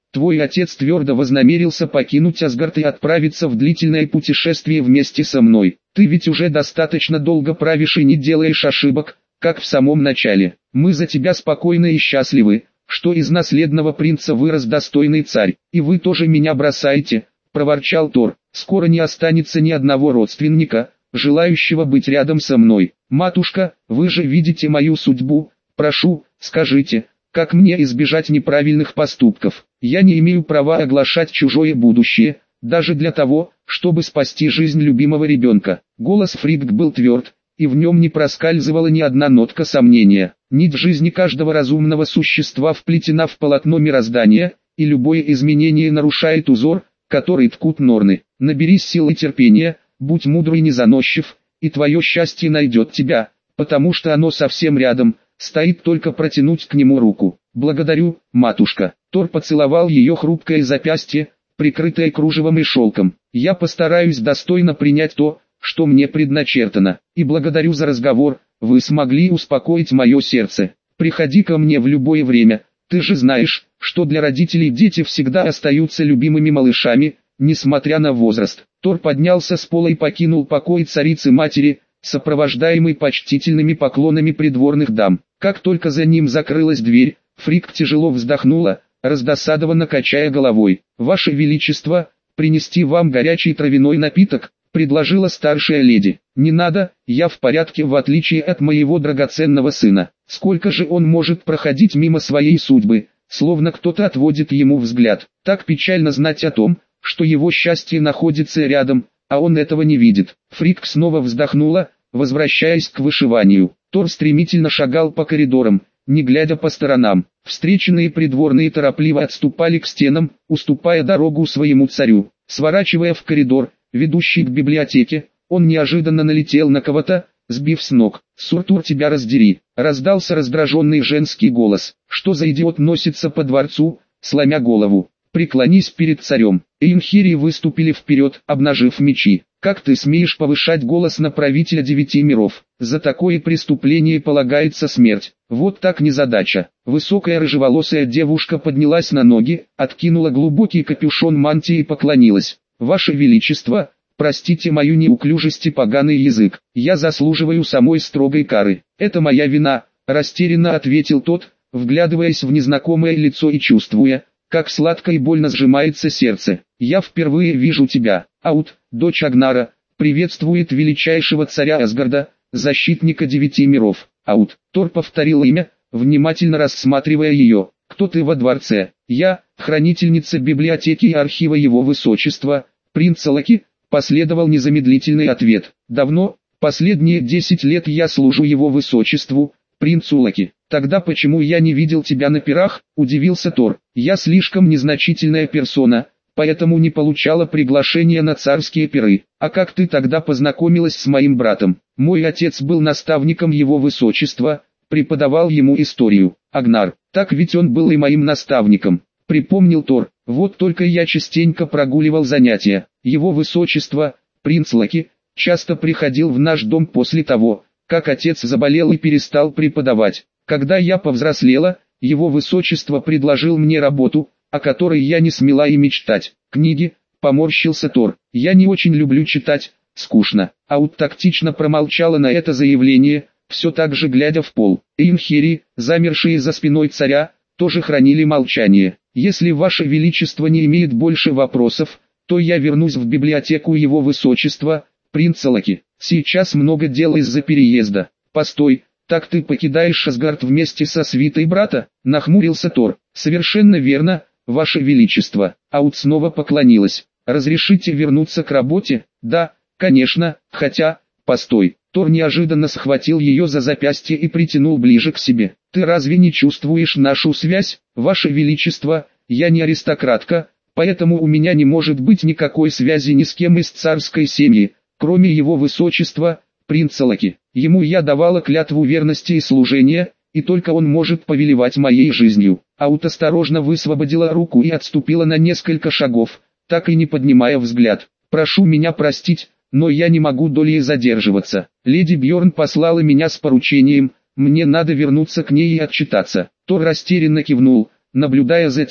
Твой отец твердо вознамерился покинуть Асгард и отправиться в длительное путешествие вместе со мной. Ты ведь уже достаточно долго правишь и не делаешь ошибок, как в самом начале. Мы за тебя спокойны и счастливы, что из наследного принца вырос достойный царь. И вы тоже меня бросаете, проворчал Тор. Скоро не останется ни одного родственника, желающего быть рядом со мной. Матушка, вы же видите мою судьбу, прошу, скажите, как мне избежать неправильных поступков? Я не имею права оглашать чужое будущее, даже для того, чтобы спасти жизнь любимого ребенка. Голос Фригг был тверд, и в нем не проскальзывала ни одна нотка сомнения. Нить жизни каждого разумного существа вплетена в полотно мироздания, и любое изменение нарушает узор, который ткут Норны. Наберись сил и терпения, будь мудр и не заносчив, и твое счастье найдет тебя, потому что оно совсем рядом, стоит только протянуть к нему руку. Благодарю, матушка. Тор поцеловал ее хрупкое запястье, прикрытое кружевом и шелком. Я постараюсь достойно принять то, что мне предначертано, и благодарю за разговор, вы смогли успокоить мое сердце. Приходи ко мне в любое время, ты же знаешь, что для родителей дети всегда остаются любимыми малышами, несмотря на возраст. Тор поднялся с пола и покинул покой царицы-матери, сопровождаемый почтительными поклонами придворных дам. Как только за ним закрылась дверь, Фригг тяжело вздохнула, раздосадованно качая головой. «Ваше Величество, принести вам горячий травяной напиток?» — предложила старшая леди. «Не надо, я в порядке, в отличие от моего драгоценного сына. Сколько же он может проходить мимо своей судьбы, словно кто-то отводит ему взгляд. Так печально знать о том, что его счастье находится рядом, а он этого не видит». Фригг снова вздохнула, возвращаясь к вышиванию. Тор стремительно шагал по коридорам, не глядя по сторонам. Встреченные придворные торопливо отступали к стенам, уступая дорогу своему царю. Сворачивая в коридор, ведущий к библиотеке, он неожиданно налетел на кого-то, сбив с ног. «Суртур, тебя раздери!» — раздался раздраженный женский голос. «Что за идиот носится по дворцу, сломя голову? Преклонись перед царем!» Эйнхири выступили вперед, обнажив мечи. «Как ты смеешь повышать голос на правителя 9 миров? За такое преступление полагается смерть». Вот так незадача. Высокая рыжеволосая девушка поднялась на ноги, откинула глубокий капюшон мантии и поклонилась. «Ваше Величество, простите мою неуклюжесть и поганый язык, я заслуживаю самой строгой кары». «Это моя вина», — растерянно ответил тот, вглядываясь в незнакомое лицо и чувствуя, как сладко и больно сжимается сердце. «Я впервые вижу тебя, Аут, дочь Агнара, приветствует величайшего царя Асгарда, защитника 9 миров». «Аут», — Тор повторил имя, внимательно рассматривая ее. «Кто ты во дворце?» «Я, хранительница библиотеки и архива его высочества, принц Лаки», — последовал незамедлительный ответ. «Давно, последние 10 лет я служу его высочеству, принцу Лаки». «Тогда почему я не видел тебя на пирах?» — удивился Тор. «Я слишком незначительная персона, поэтому не получала приглашения на царские пиры. А как ты тогда познакомилась с моим братом?» «Мой отец был наставником его высочества, преподавал ему историю». «Агнар, так ведь он был и моим наставником», — припомнил Тор. «Вот только я частенько прогуливал занятия. Его высочество, принц Лаки, часто приходил в наш дом после того, как отец заболел и перестал преподавать. Когда я повзрослела, его высочество предложил мне работу, о которой я не смела и мечтать. Книги», — поморщился Тор. «Я не очень люблю читать, скучно». Аут тактично промолчала на это заявление, все так же глядя в пол. Эйнхири, замершие за спиной царя, тоже хранили молчание. «Если ваше величество не имеет больше вопросов, то я вернусь в библиотеку его высочества, принца Лаки. Сейчас много дел из-за переезда». «Постой, так ты покидаешь Асгард вместе со свитой брата?» — нахмурился Тор. «Совершенно верно, ваше величество». Аут снова поклонилась. «Разрешите вернуться к работе?» «Да, конечно, хотя...» «Постой». Тор неожиданно схватил ее за запястье и притянул ближе к себе. «Ты разве не чувствуешь нашу связь, ваше величество? Я не аристократка, поэтому у меня не может быть никакой связи ни с кем из царской семьи, кроме его высочества, принца Лаки. Ему я давала клятву верности и служения, и только он может повелевать моей жизнью». Аут осторожно высвободила руку и отступила на несколько шагов, так и не поднимая взгляд. «Прошу меня простить, но я не могу долей задерживаться. Леди Бьорн послала меня с поручением, мне надо вернуться к ней и отчитаться». Тор растерянно кивнул, наблюдая за тем,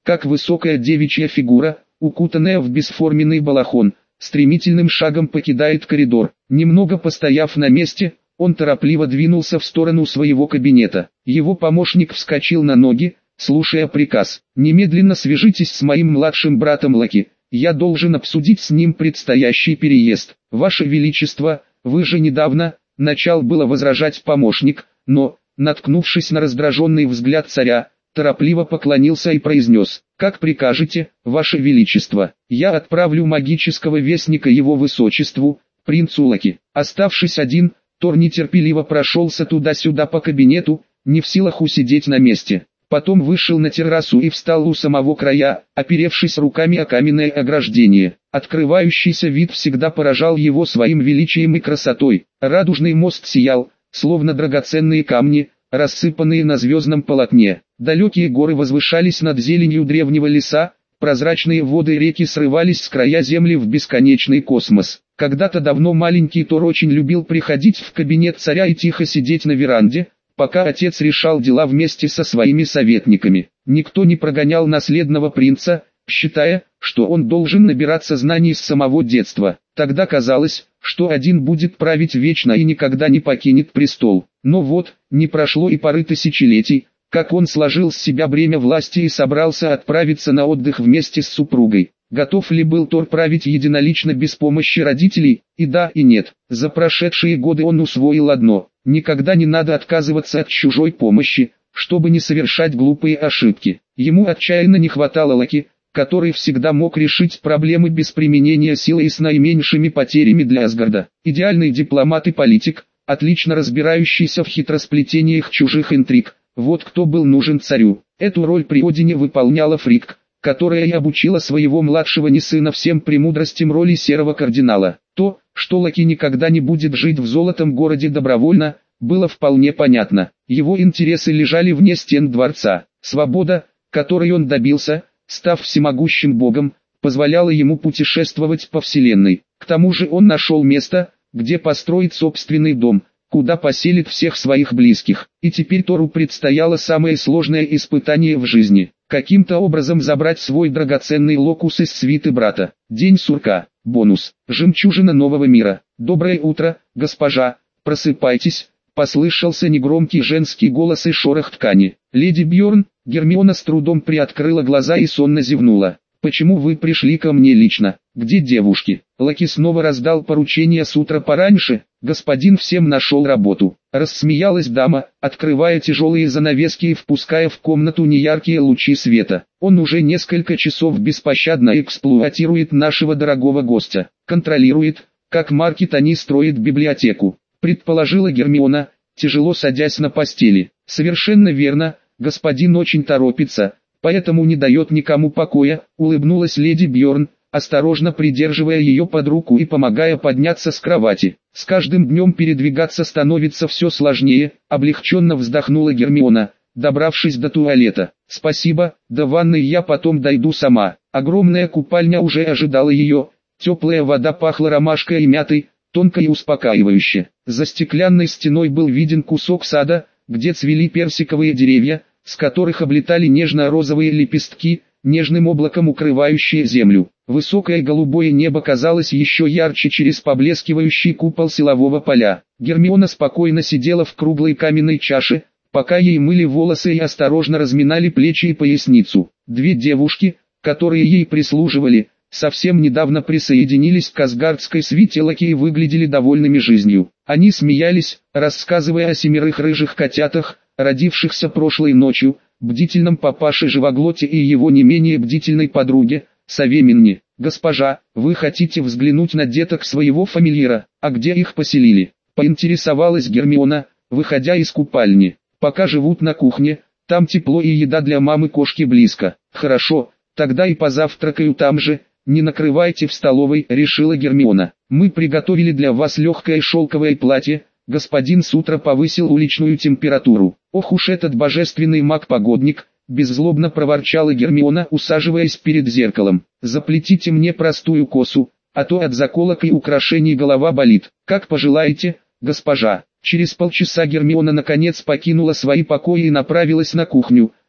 как высокая девичья фигура, укутанная в бесформенный балахон, стремительным шагом покидает коридор. Немного постояв на месте, он торопливо двинулся в сторону своего кабинета. Его помощник вскочил на ноги, слушая приказ. «Немедленно свяжитесь с моим младшим братом Лаки, я должен обсудить с ним предстоящий переезд. Ваше Величество, вы же недавно...» Начал было возражать помощник, но, наткнувшись на раздраженный взгляд царя, торопливо поклонился и произнес: «Как прикажете, Ваше Величество, я отправлю магического вестника его высочеству, принцу Лаки». Оставшись один, Тор нетерпеливо прошелся туда-сюда по кабинету, не в силах усидеть на месте. Потом вышел на террасу и встал у самого края, оперевшись руками о каменное ограждение. Открывающийся вид всегда поражал его своим величием и красотой. Радужный мост сиял, словно драгоценные камни, рассыпанные на звездном полотне. Далекие горы возвышались над зеленью древнего леса, прозрачные воды реки срывались с края земли в бесконечный космос. Когда-то давно маленький Тор очень любил приходить в кабинет царя и тихо сидеть на веранде, пока отец решал дела вместе со своими советниками. Никто не прогонял наследного принца, считая, что он должен набираться знаний с самого детства. Тогда казалось, что один будет править вечно и никогда не покинет престол. Но вот, не прошло и пары тысячелетий, как он сложил с себя бремя власти и собрался отправиться на отдых вместе с супругой. Готов ли был Тор править единолично без помощи родителей? И да, и нет. За прошедшие годы он усвоил одно: никогда не надо отказываться от чужой помощи, чтобы не совершать глупые ошибки. Ему отчаянно не хватало Лаки, который всегда мог решить проблемы без применения силы и с наименьшими потерями для Асгарда. Идеальный дипломат и политик, отлично разбирающийся в хитросплетениях чужих интриг. Вот кто был нужен царю. Эту роль при Одине выполняла Фригг, которая и обучила своего младшего несына всем премудростям роли серого кардинала. То, что Лаки никогда не будет жить в золотом городе добровольно, было вполне понятно. Его интересы лежали вне стен дворца. Свобода, которой он добился, став всемогущим богом, позволяла ему путешествовать по вселенной. К тому же он нашел место, где построить собственный дом, куда поселит всех своих близких. И теперь Тору предстояло самое сложное испытание в жизни: каким-то образом забрать свой драгоценный локус из свиты брата. День сурка. Бонус. Жемчужина нового мира. «Доброе утро, госпожа, просыпайтесь», — послышался негромкий женский голос и шорох ткани. «Леди Бьорн». Гермиона с трудом приоткрыла глаза и сонно зевнула. «Почему вы пришли ко мне лично? Где девушки?» Лаки снова раздал поручение с утра пораньше. «Господин всем нашел работу», — рассмеялась дама, открывая тяжелые занавески и впуская в комнату неяркие лучи света. «Он уже несколько часов беспощадно эксплуатирует нашего дорогого гостя, контролирует, как Маркет они строят библиотеку», — предположила Гермиона, тяжело садясь на постели. «Совершенно верно, господин очень торопится, поэтому не дает никому покоя», — улыбнулась леди Бьорн, осторожно придерживая ее под руку и помогая подняться с кровати. «С каждым днем передвигаться становится все сложнее», — облегченно вздохнула Гермиона, добравшись до туалета. «Спасибо, до ванной я потом дойду сама». Огромная купальня уже ожидала ее, теплая вода пахла ромашкой и мятой, тонко и успокаивающе. За стеклянной стеной был виден кусок сада, где цвели персиковые деревья, с которых облетали нежно-розовые лепестки, нежным облаком укрывающие землю. Высокое голубое небо казалось еще ярче через поблескивающий купол силового поля. Гермиона спокойно сидела в круглой каменной чаше, пока ей мыли волосы и осторожно разминали плечи и поясницу. Две девушки, которые ей прислуживали, совсем недавно присоединились к асгардской свите Лаки и выглядели довольными жизнью. Они смеялись, рассказывая о 7 рыжих котятах, родившихся прошлой ночью, бдительном папаше Живоглоте и его не менее бдительной подруге, Сове Минни. «Госпожа, вы хотите взглянуть на деток своего фамильяра, а где их поселили?» — поинтересовалась Гермиона, выходя из купальни. «Пока живут на кухне, там тепло и еда для мамы кошки близко». «Хорошо, тогда и позавтракаю там же, не накрывайте в столовой», — решила Гермиона. «Мы приготовили для вас легкое шелковое платье». Господин с утра повысил уличную температуру. «Ох уж этот божественный маг-погодник», — беззлобно проворчала Гермиона, усаживаясь перед зеркалом. «Заплетите мне простую косу, а то от заколок и украшений голова болит». «Как пожелаете, госпожа». Через полчаса Гермиона наконец покинула свои покои и направилась на кухню,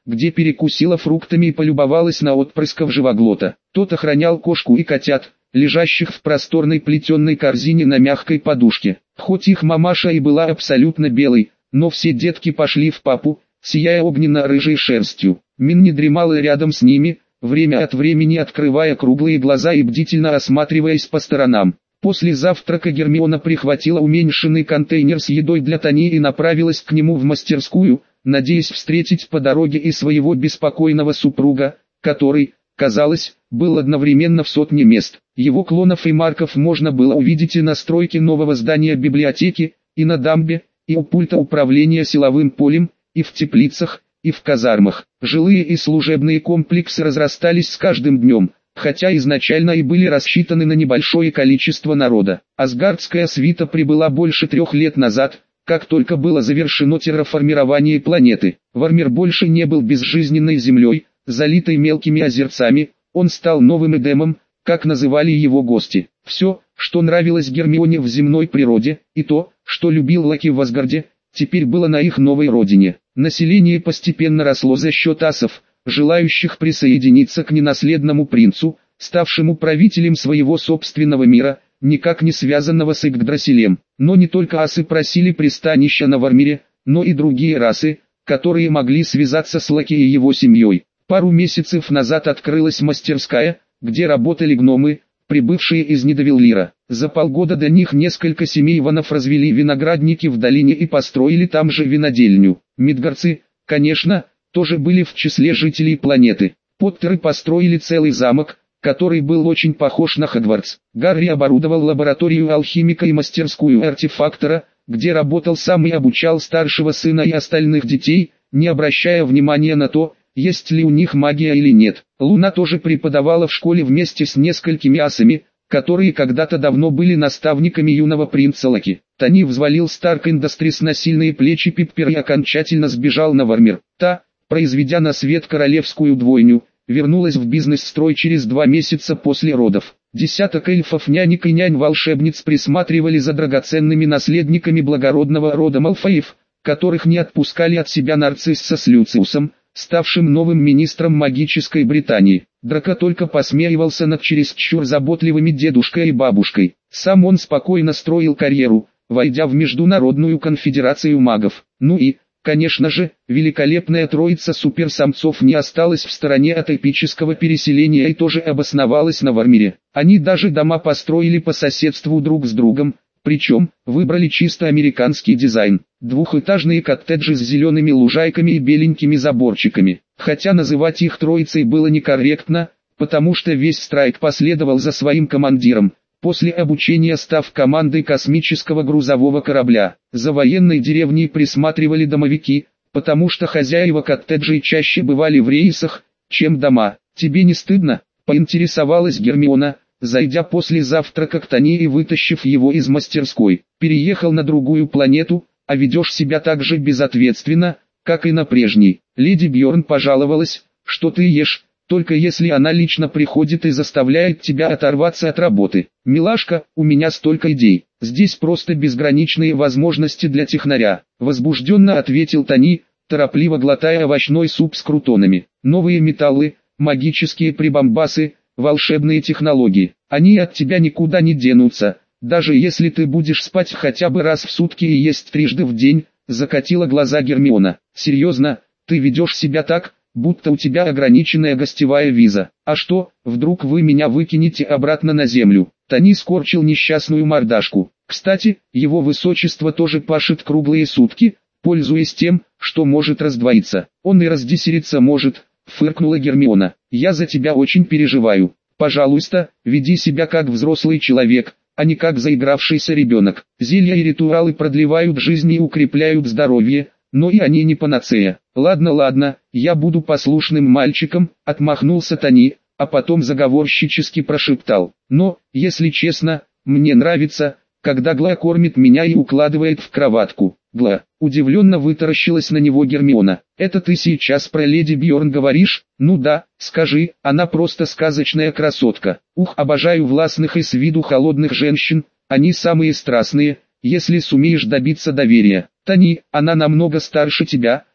где перекусила фруктами и полюбовалась на отпрысков живоглота. Тот охранял кошку и котят, лежащих в просторной плетеной корзине на мягкой подушке. Хоть их мамаша и была абсолютно белой, но все детки пошли в папу, сияя огненно-рыжей шерстью. Мин не дремала рядом с ними, время от времени открывая круглые глаза и бдительно осматриваясь по сторонам. После завтрака Гермиона прихватила уменьшенный контейнер с едой для Тони и направилась к нему в мастерскую, надеясь встретить по дороге и своего беспокойного супруга, который, казалось, был одновременно в сотне мест. Его клонов и марков можно было увидеть и на стройке нового здания библиотеки, и на дамбе, и у пульта управления силовым полем, и в теплицах, и в казармах. Жилые и служебные комплексы разрастались с каждым днем, хотя изначально и были рассчитаны на небольшое количество народа. Асгардская свита прибыла больше 3 лет назад, как только было завершено терраформирование планеты. Вармир больше не был безжизненной землей, залитой мелкими озерцами, он стал новым Эдемом, как называли его гости. Все, что нравилось Гермионе в земной природе, и то, что любил Локи в Асгарде, теперь было на их новой родине. Население постепенно росло за счет асов, желающих присоединиться к ненаследному принцу, ставшему правителем своего собственного мира, никак не связанного с Игдрасилем. Но не только асы просили пристанища на Вармире, но и другие расы, которые могли связаться с Локи и его семьей. Пару месяцев назад открылась мастерская, где работали гномы, прибывшие из Нидовеллира. За полгода до них несколько семей ванов развели виноградники в долине и построили там же винодельню. Мидгарцы, конечно, тоже были в числе жителей планеты. Поттеры построили целый замок, который был очень похож на Хогвартс. Гарри оборудовал лабораторию алхимика и мастерскую артефактора, где работал сам и обучал старшего сына и остальных детей, не обращая внимания на то, есть ли у них магия или нет. Луна тоже преподавала в школе вместе с несколькими асами, которые когда-то давно были наставниками юного принца Локи. Тони взвалил Старк Индастрис на сильные плечи Пиппер и окончательно сбежал на Вармир. Та, произведя на свет королевскую двойню, вернулась в бизнес-строй через 2 месяца после родов. Десяток эльфов, нянек и нянь-волшебниц присматривали за драгоценными наследниками благородного рода Малфоев, которых не отпускали от себя Нарцисса с Люциусом, ставшим новым министром магической Британии. Драко только посмеивался над чересчур заботливыми дедушкой и бабушкой. Сам он спокойно строил карьеру, войдя в Международную конфедерацию магов. Ну и, конечно же, великолепная троица суперсамцов не осталась в стороне от эпического переселения и тоже обосновалась на Вармире. Они даже дома построили по соседству друг с другом, причем, выбрали чисто американский дизайн. Двухэтажные коттеджи с зелеными лужайками и беленькими заборчиками. Хотя называть их троицей было некорректно, потому что весь страйк последовал за своим командиром, после обучения став командой космического грузового корабля. За военной деревней присматривали домовики, потому что хозяева коттеджей чаще бывали в рейсах, чем дома. «Тебе не стыдно?» – поинтересовалась Гермиона, зайдя после завтрака к Тони и вытащив его из мастерской. «Переехал на другую планету, а ведешь себя так же безответственно, как и на прежней. Леди Бьорн пожаловалась, что ты ешь, только если она лично приходит и заставляет тебя оторваться от работы. Милашка, у меня столько идей, здесь просто безграничные возможности для технаря», возбужденно ответил Тони, торопливо глотая овощной суп с крутонами. «Новые металлы, магические прибамбасы, волшебные технологии, они от тебя никуда не денутся, даже если ты будешь спать хотя бы раз в сутки и есть 3 раза в день», закатила глаза Гермиона. «Серьезно, ты ведешь себя так, будто у тебя ограниченная гостевая виза. А что, вдруг вы меня выкинете обратно на землю?» Тони скорчил несчастную мордашку. «Кстати, его высочество тоже пашет круглые сутки, пользуясь тем, что может раздвоиться. Он и раздесериться может», фыркнула Гермиона. «Я за тебя очень переживаю. Пожалуйста, веди себя как взрослый человек, а не как заигравшийся ребенок. Зелья и ритуалы продлевают жизнь и укрепляют здоровье, но и они не панацея». Ладно, я буду послушным мальчиком», отмахнулся Тони, а потом заговорщически прошептал. «Но, если честно, мне нравится, когда Гла кормит меня и укладывает в кроватку». «Гла», удивленно вытаращилась на него Гермиона. «Это ты сейчас про леди Бьорн говоришь?» «Ну да, скажи, она просто сказочная красотка. Ух, обожаю властных и с виду холодных женщин, они самые страстные, если сумеешь добиться доверия». «Тони, она намного старше тебя,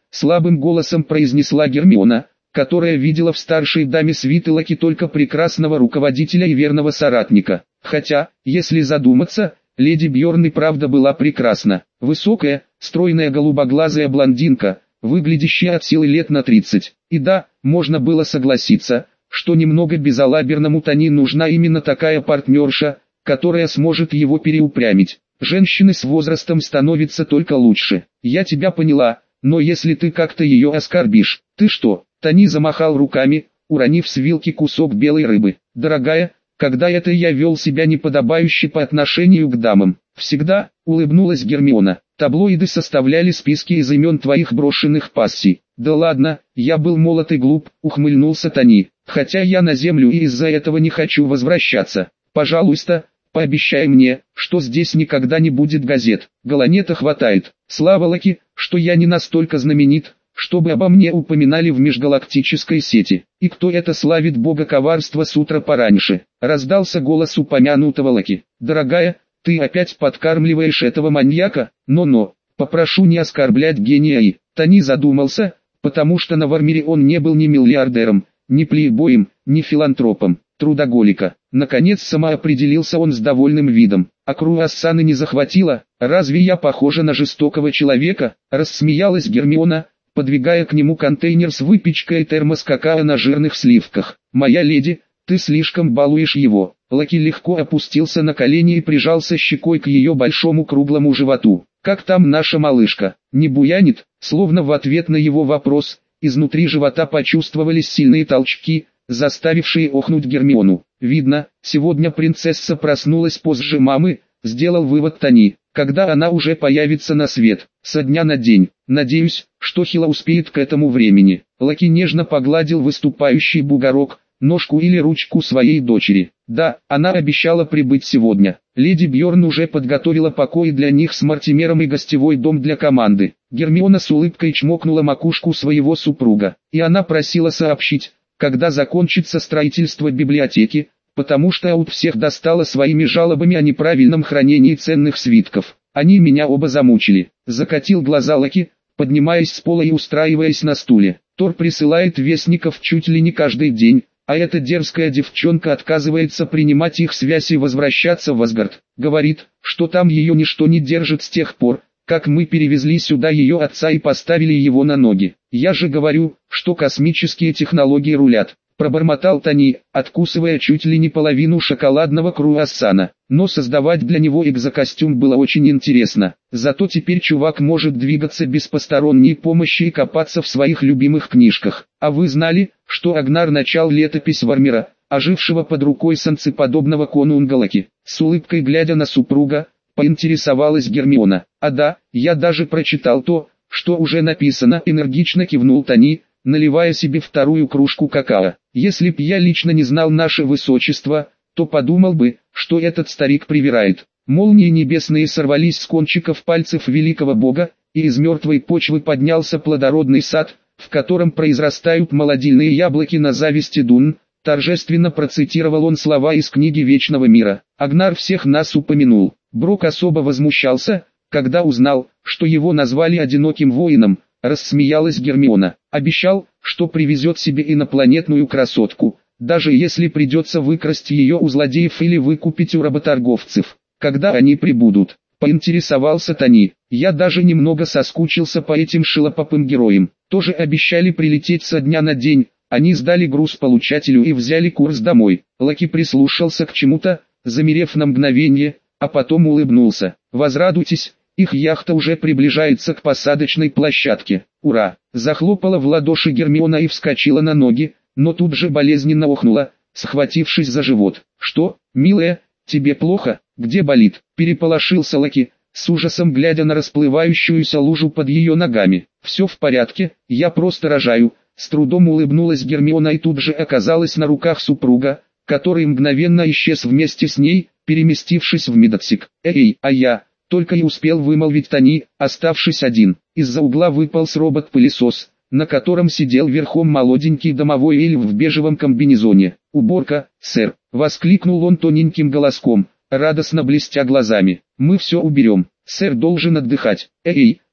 слабым голосом произнесла Гермиона, которая видела в старшей даме свиты Лаки только прекрасного руководителя и верного соратника. Хотя, если задуматься, леди Бьорн и правда была прекрасна. Высокая, стройная голубоглазая блондинка, выглядящая от силы лет на 30. И да, можно было согласиться, что немного безалаберному Тони нужна именно такая партнерша, которая сможет его переупрямить. Женщины с возрастом становятся только лучше. Я тебя поняла, но если ты как-то ее оскорбишь, ты что? Тони замахал руками, уронив с вилки кусок белой рыбы. Дорогая, когда это я вел себя неподобающе по отношению к дамам? Всегда, улыбнулась Гермиона. Таблоиды составляли списки из имен твоих брошенных пассий. Да ладно, я был молод и глуп, ухмыльнулся Тони. Хотя я на землю и из-за этого не хочу возвращаться. Пожалуйста, пообещай мне, что здесь никогда не будет газет. Галанета хватает. Слава Лаки, что я не настолько знаменит, чтобы обо мне упоминали в межгалактической сети. И кто это славит бога коварства с утра пораньше? Раздался голос упомянутого Лаки. Дорогая, ты опять подкармливаешь этого маньяка? Но, попрошу не оскорблять гения И. Тони задумался, потому что на Вармире он не был ни миллиардером, ни плейбоем, ни филантропом, трудоголика. Наконец самоопределился он с довольным видом. А круассаны не захватила? Разве я похожа на жестокого человека? Рассмеялась Гермиона, подвигая к нему контейнер с выпечкой и термос какао на жирных сливках. «Моя леди, ты слишком балуешь его». Лаки легко опустился на колени и прижался щекой к ее большому круглому животу. «Как там наша малышка? Не буянит?» Словно в ответ на его вопрос, изнутри живота почувствовались сильные толчки, заставившие охнуть Гермиону. «Видно, сегодня принцесса проснулась позже мамы», сделал вывод Тони, «когда она уже появится на свет, со дня на день. Надеюсь, что Хила успеет к этому времени». Лаки нежно погладил выступающий бугорок, ножку или ручку своей дочери. Да, она обещала прибыть сегодня. Леди Бьорн уже подготовила покои для них с Мортимером и гостевой дом для команды. Гермиона с улыбкой чмокнула макушку своего супруга, и она просила сообщить, когда закончится строительство библиотеки, потому что Аут всех достала своими жалобами о неправильном хранении ценных свитков. Они меня оба замучили. Закатил глаза Лаки, поднимаясь с пола и устраиваясь на стуле. Тор присылает вестников чуть ли не каждый день, а эта дерзкая девчонка отказывается принимать их связь и возвращаться в Асгард. Говорит, что там ее ничто не держит с тех пор, как мы перевезли сюда ее отца и поставили его на ноги. Я же говорю, что космические технологии рулят. Пробормотал Тони, откусывая чуть ли не половину шоколадного круассана. Но создавать для него экзокостюм было очень интересно. Зато теперь чувак может двигаться без посторонней помощи и копаться в своих любимых книжках. А вы знали, что Агнар начал летопись Вармира, ожившего под рукой солнцеподобного конунга Лаки? С улыбкой глядя на супруга, поинтересовалась Гермиона. А да, я даже прочитал то, что уже написано, энергично кивнул Тони, наливая себе вторую кружку какао. Если б я лично не знал наше высочество, то подумал бы, что этот старик привирает. Молнии небесные сорвались с кончиков пальцев великого бога, и из мертвой почвы поднялся плодородный сад, в котором произрастают молодильные яблоки на зависти Дун. Торжественно процитировал он слова из книги Вечного Мира. Агнар всех нас упомянул. Брок особо возмущался, когда узнал, что его назвали одиноким воином. Рассмеялась Гермиона. Обещал, что привезет себе инопланетную красотку, даже если придется выкрасть ее у злодеев или выкупить у работорговцев. Когда они прибудут? Поинтересовался Тони. Я даже немного соскучился по этим шилопопым героям. Тоже обещали прилететь со дня на день. Они сдали груз получателю и взяли курс домой. Лаки прислушался к чему-то, замерев на мгновение, а потом улыбнулся. Возрадуйтесь, их яхта уже приближается к посадочной площадке. Ура! Захлопала в ладоши Гермиона и вскочила на ноги, но тут же болезненно охнула, схватившись за живот. Что, милая, тебе плохо? Где болит? Переполошился Лаки, с ужасом глядя на расплывающуюся лужу под ее ногами. Все в порядке, я просто рожаю. С трудом улыбнулась Гермиона и тут же оказалась на руках супруга, который мгновенно исчез вместе с ней, переместившись в медотсек. Эй, а я... Только и успел вымолвить Тони, оставшись один. Из-за угла выполз робот-пылесос, на котором сидел верхом молоденький домовой эльф в бежевом комбинезоне. «Уборка, сэр!» — воскликнул он тоненьким голоском, радостно блестя глазами. «Мы все уберем. Сэр должен отдыхать». «Эй,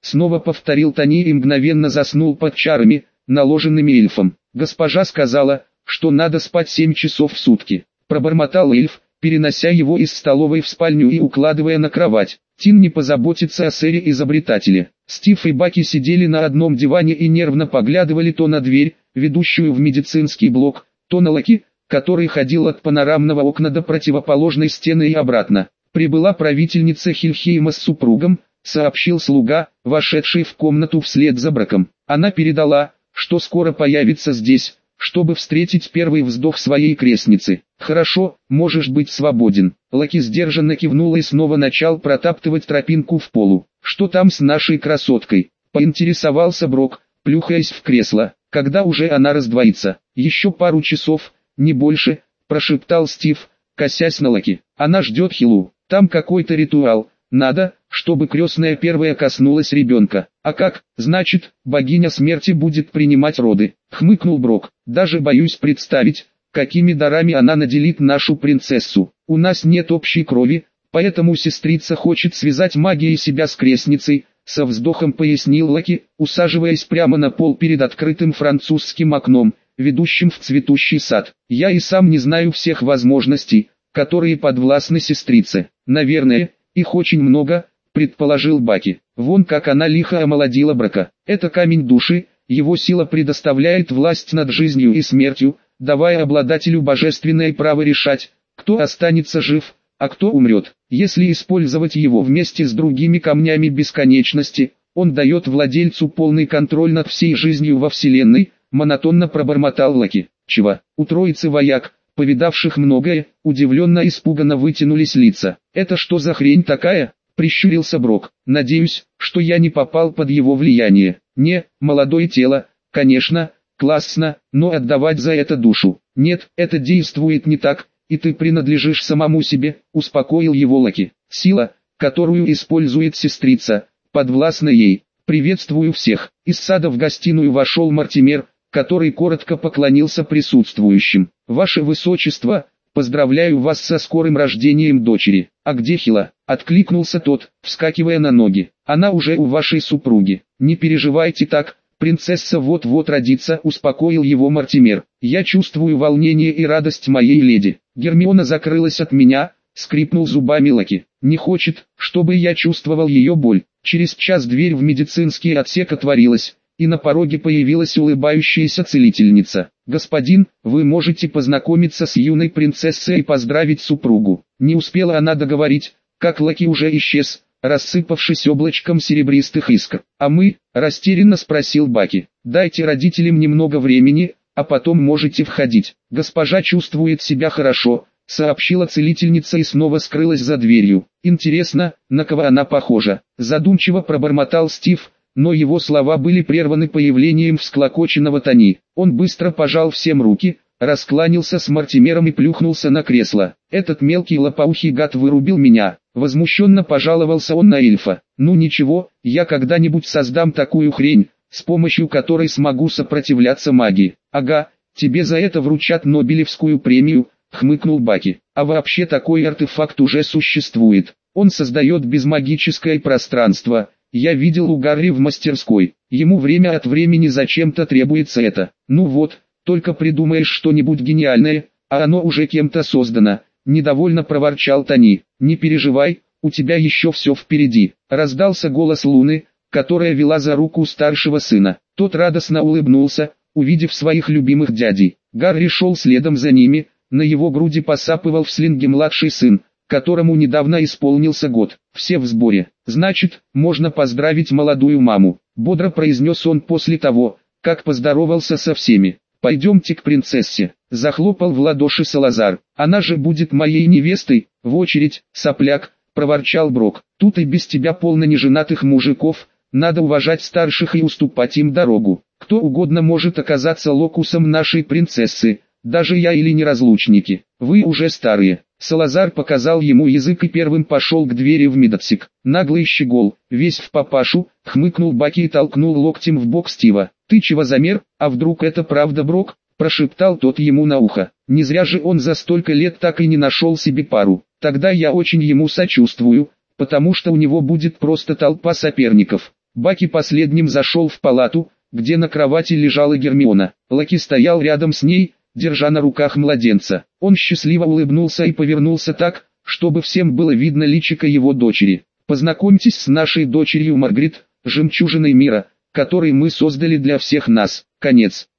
снова повторил Тони и мгновенно заснул под чарами, наложенными эльфом. Госпожа сказала, что надо спать 7 часов в сутки. Пробормотал эльф, перенося его из столовой в спальню и укладывая на кровать. Тин не позаботится о сэре-изобретателе. Стив и Баки сидели на одном диване и нервно поглядывали то на дверь, ведущую в медицинский блок, то на Лаки, который ходил от панорамного окна до противоположной стены и обратно. Прибыла правительница Хильхейма с супругом, сообщил слуга, вошедший в комнату вслед за Броком. Она передала, что скоро появится здесь, чтобы встретить первый вздох своей крестницы. «Хорошо, можешь быть свободен». Лаки сдержанно кивнул и снова начал протаптывать тропинку в полу. «Что там с нашей красоткой?» — поинтересовался Брок, плюхаясь в кресло. «Когда уже она раздвоится?» «Еще пару часов, не больше», — прошептал Стив, косясь на Лаки. «Она ждет Хилу. Там какой-то ритуал. Надо, чтобы крестная первая коснулась ребенка». «А как, значит, богиня смерти будет принимать роды?» — хмыкнул Брок. «Даже боюсь представить, какими дарами она наделит нашу принцессу. У нас нет общей крови, поэтому сестрица хочет связать магией себя с крестницей», — со вздохом пояснил Лаки, усаживаясь прямо на пол перед открытым французским окном, ведущим в цветущий сад. «Я и сам не знаю всех возможностей, которые подвластны сестрице. Наверное, их очень много», — предположил Баки. «Вон как она лихо омолодила Брока. Это камень души, его сила предоставляет власть над жизнью и смертью, давая обладателю божественное право решать, кто останется жив, а кто умрет. Если использовать его вместе с другими камнями бесконечности, он дает владельцу полный контроль над всей жизнью во Вселенной», — монотонно пробормотал Лаки. «Чего?» У троицы вояк, повидавших многое, удивленно испуганно вытянулись лица. «Это что за хрень такая?» — прищурился Брок. «Надеюсь, что я не попал под его влияние. Не, молодое тело, конечно, классно, но отдавать за это душу. Нет, это действует не так, и ты принадлежишь самому себе», — успокоил его Лаки. «Сила, которую использует сестрица, подвластна ей. Приветствую всех». Из сада в гостиную вошел Мортимер, который коротко поклонился присутствующим. «Ваше Высочество, поздравляю вас со скорым рождением дочери». «А где Хила?» — откликнулся тот, вскакивая на ноги. «Она уже у вашей супруги. Не переживайте так, принцесса вот-вот родится», — успокоил его Мортимер. «Я чувствую волнение и радость моей леди. Гермиона закрылась от меня», — скрипнул зубами Лаки. «Не хочет, чтобы я чувствовал ее боль». Через час дверь в медицинский отсек отворилась, и на пороге появилась улыбающаяся целительница. «Господин, вы можете познакомиться с юной принцессой и поздравить супругу». Не успела она договорить, как Лаки уже исчез, рассыпавшись облачком серебристых искр. «А мы?» – растерянно спросил Баки. «Дайте родителям немного времени, а потом можете входить. Госпожа чувствует себя хорошо», — сообщила целительница и снова скрылась за дверью. «Интересно, на кого она похожа?» — задумчиво пробормотал Стив, но его слова были прерваны появлением всклокоченного Тони. Он быстро пожал всем руки, раскланялся с Мортимером и плюхнулся на кресло. «Этот мелкий лопоухий гад вырубил меня», — возмущенно пожаловался он на эльфа. «Ну ничего, я когда-нибудь создам такую хрень, с помощью которой смогу сопротивляться магии». «Ага, тебе за это вручат Нобелевскую премию», — хмыкнул Баки. «А вообще такой артефакт уже существует. Он создает безмагическое пространство. Я видел у Гарри в мастерской. Ему время от времени зачем-то требуется это. Ну вот, только придумаешь что-нибудь гениальное, а оно уже кем-то создано», — недовольно проворчал Тони. «Не переживай, у тебя еще все впереди», — раздался голос Луны, которая вела за руку старшего сына. Тот радостно улыбнулся, увидев своих любимых дядей. Гарри шел следом за ними, на его груди посапывал в слинге младший сын, которому недавно исполнился год. «Все в сборе, значит, можно поздравить молодую маму», — бодро произнес он после того, как поздоровался со всеми. «Пойдемте к принцессе», — захлопал в ладоши Салазар. «Она же будет моей невестой». «В очередь, сопляк», — проворчал Брок. «Тут и без тебя полно неженатых мужиков, надо уважать старших и уступать им дорогу. Кто угодно может оказаться локусом нашей принцессы, даже я или неразлучники. Вы уже старые». Салазар показал ему язык и первым пошел к двери в медотсек. «Наглый щегол, весь в папашу», — хмыкнул Баки и толкнул локтем в бок Стива. «Ты чего замер, а вдруг это правда Брок?» — прошептал тот ему на ухо. «Не зря же он за столько лет так и не нашел себе пару. Тогда я очень ему сочувствую, потому что у него будет просто толпа соперников». Баки последним зашел в палату, где на кровати лежала Гермиона. Лаки стоял рядом с ней, держа на руках младенца. Он счастливо улыбнулся и повернулся так, чтобы всем было видно личико его дочери. «Познакомьтесь с нашей дочерью Маргарет, жемчужиной мира, который мы создали для всех нас». Конец.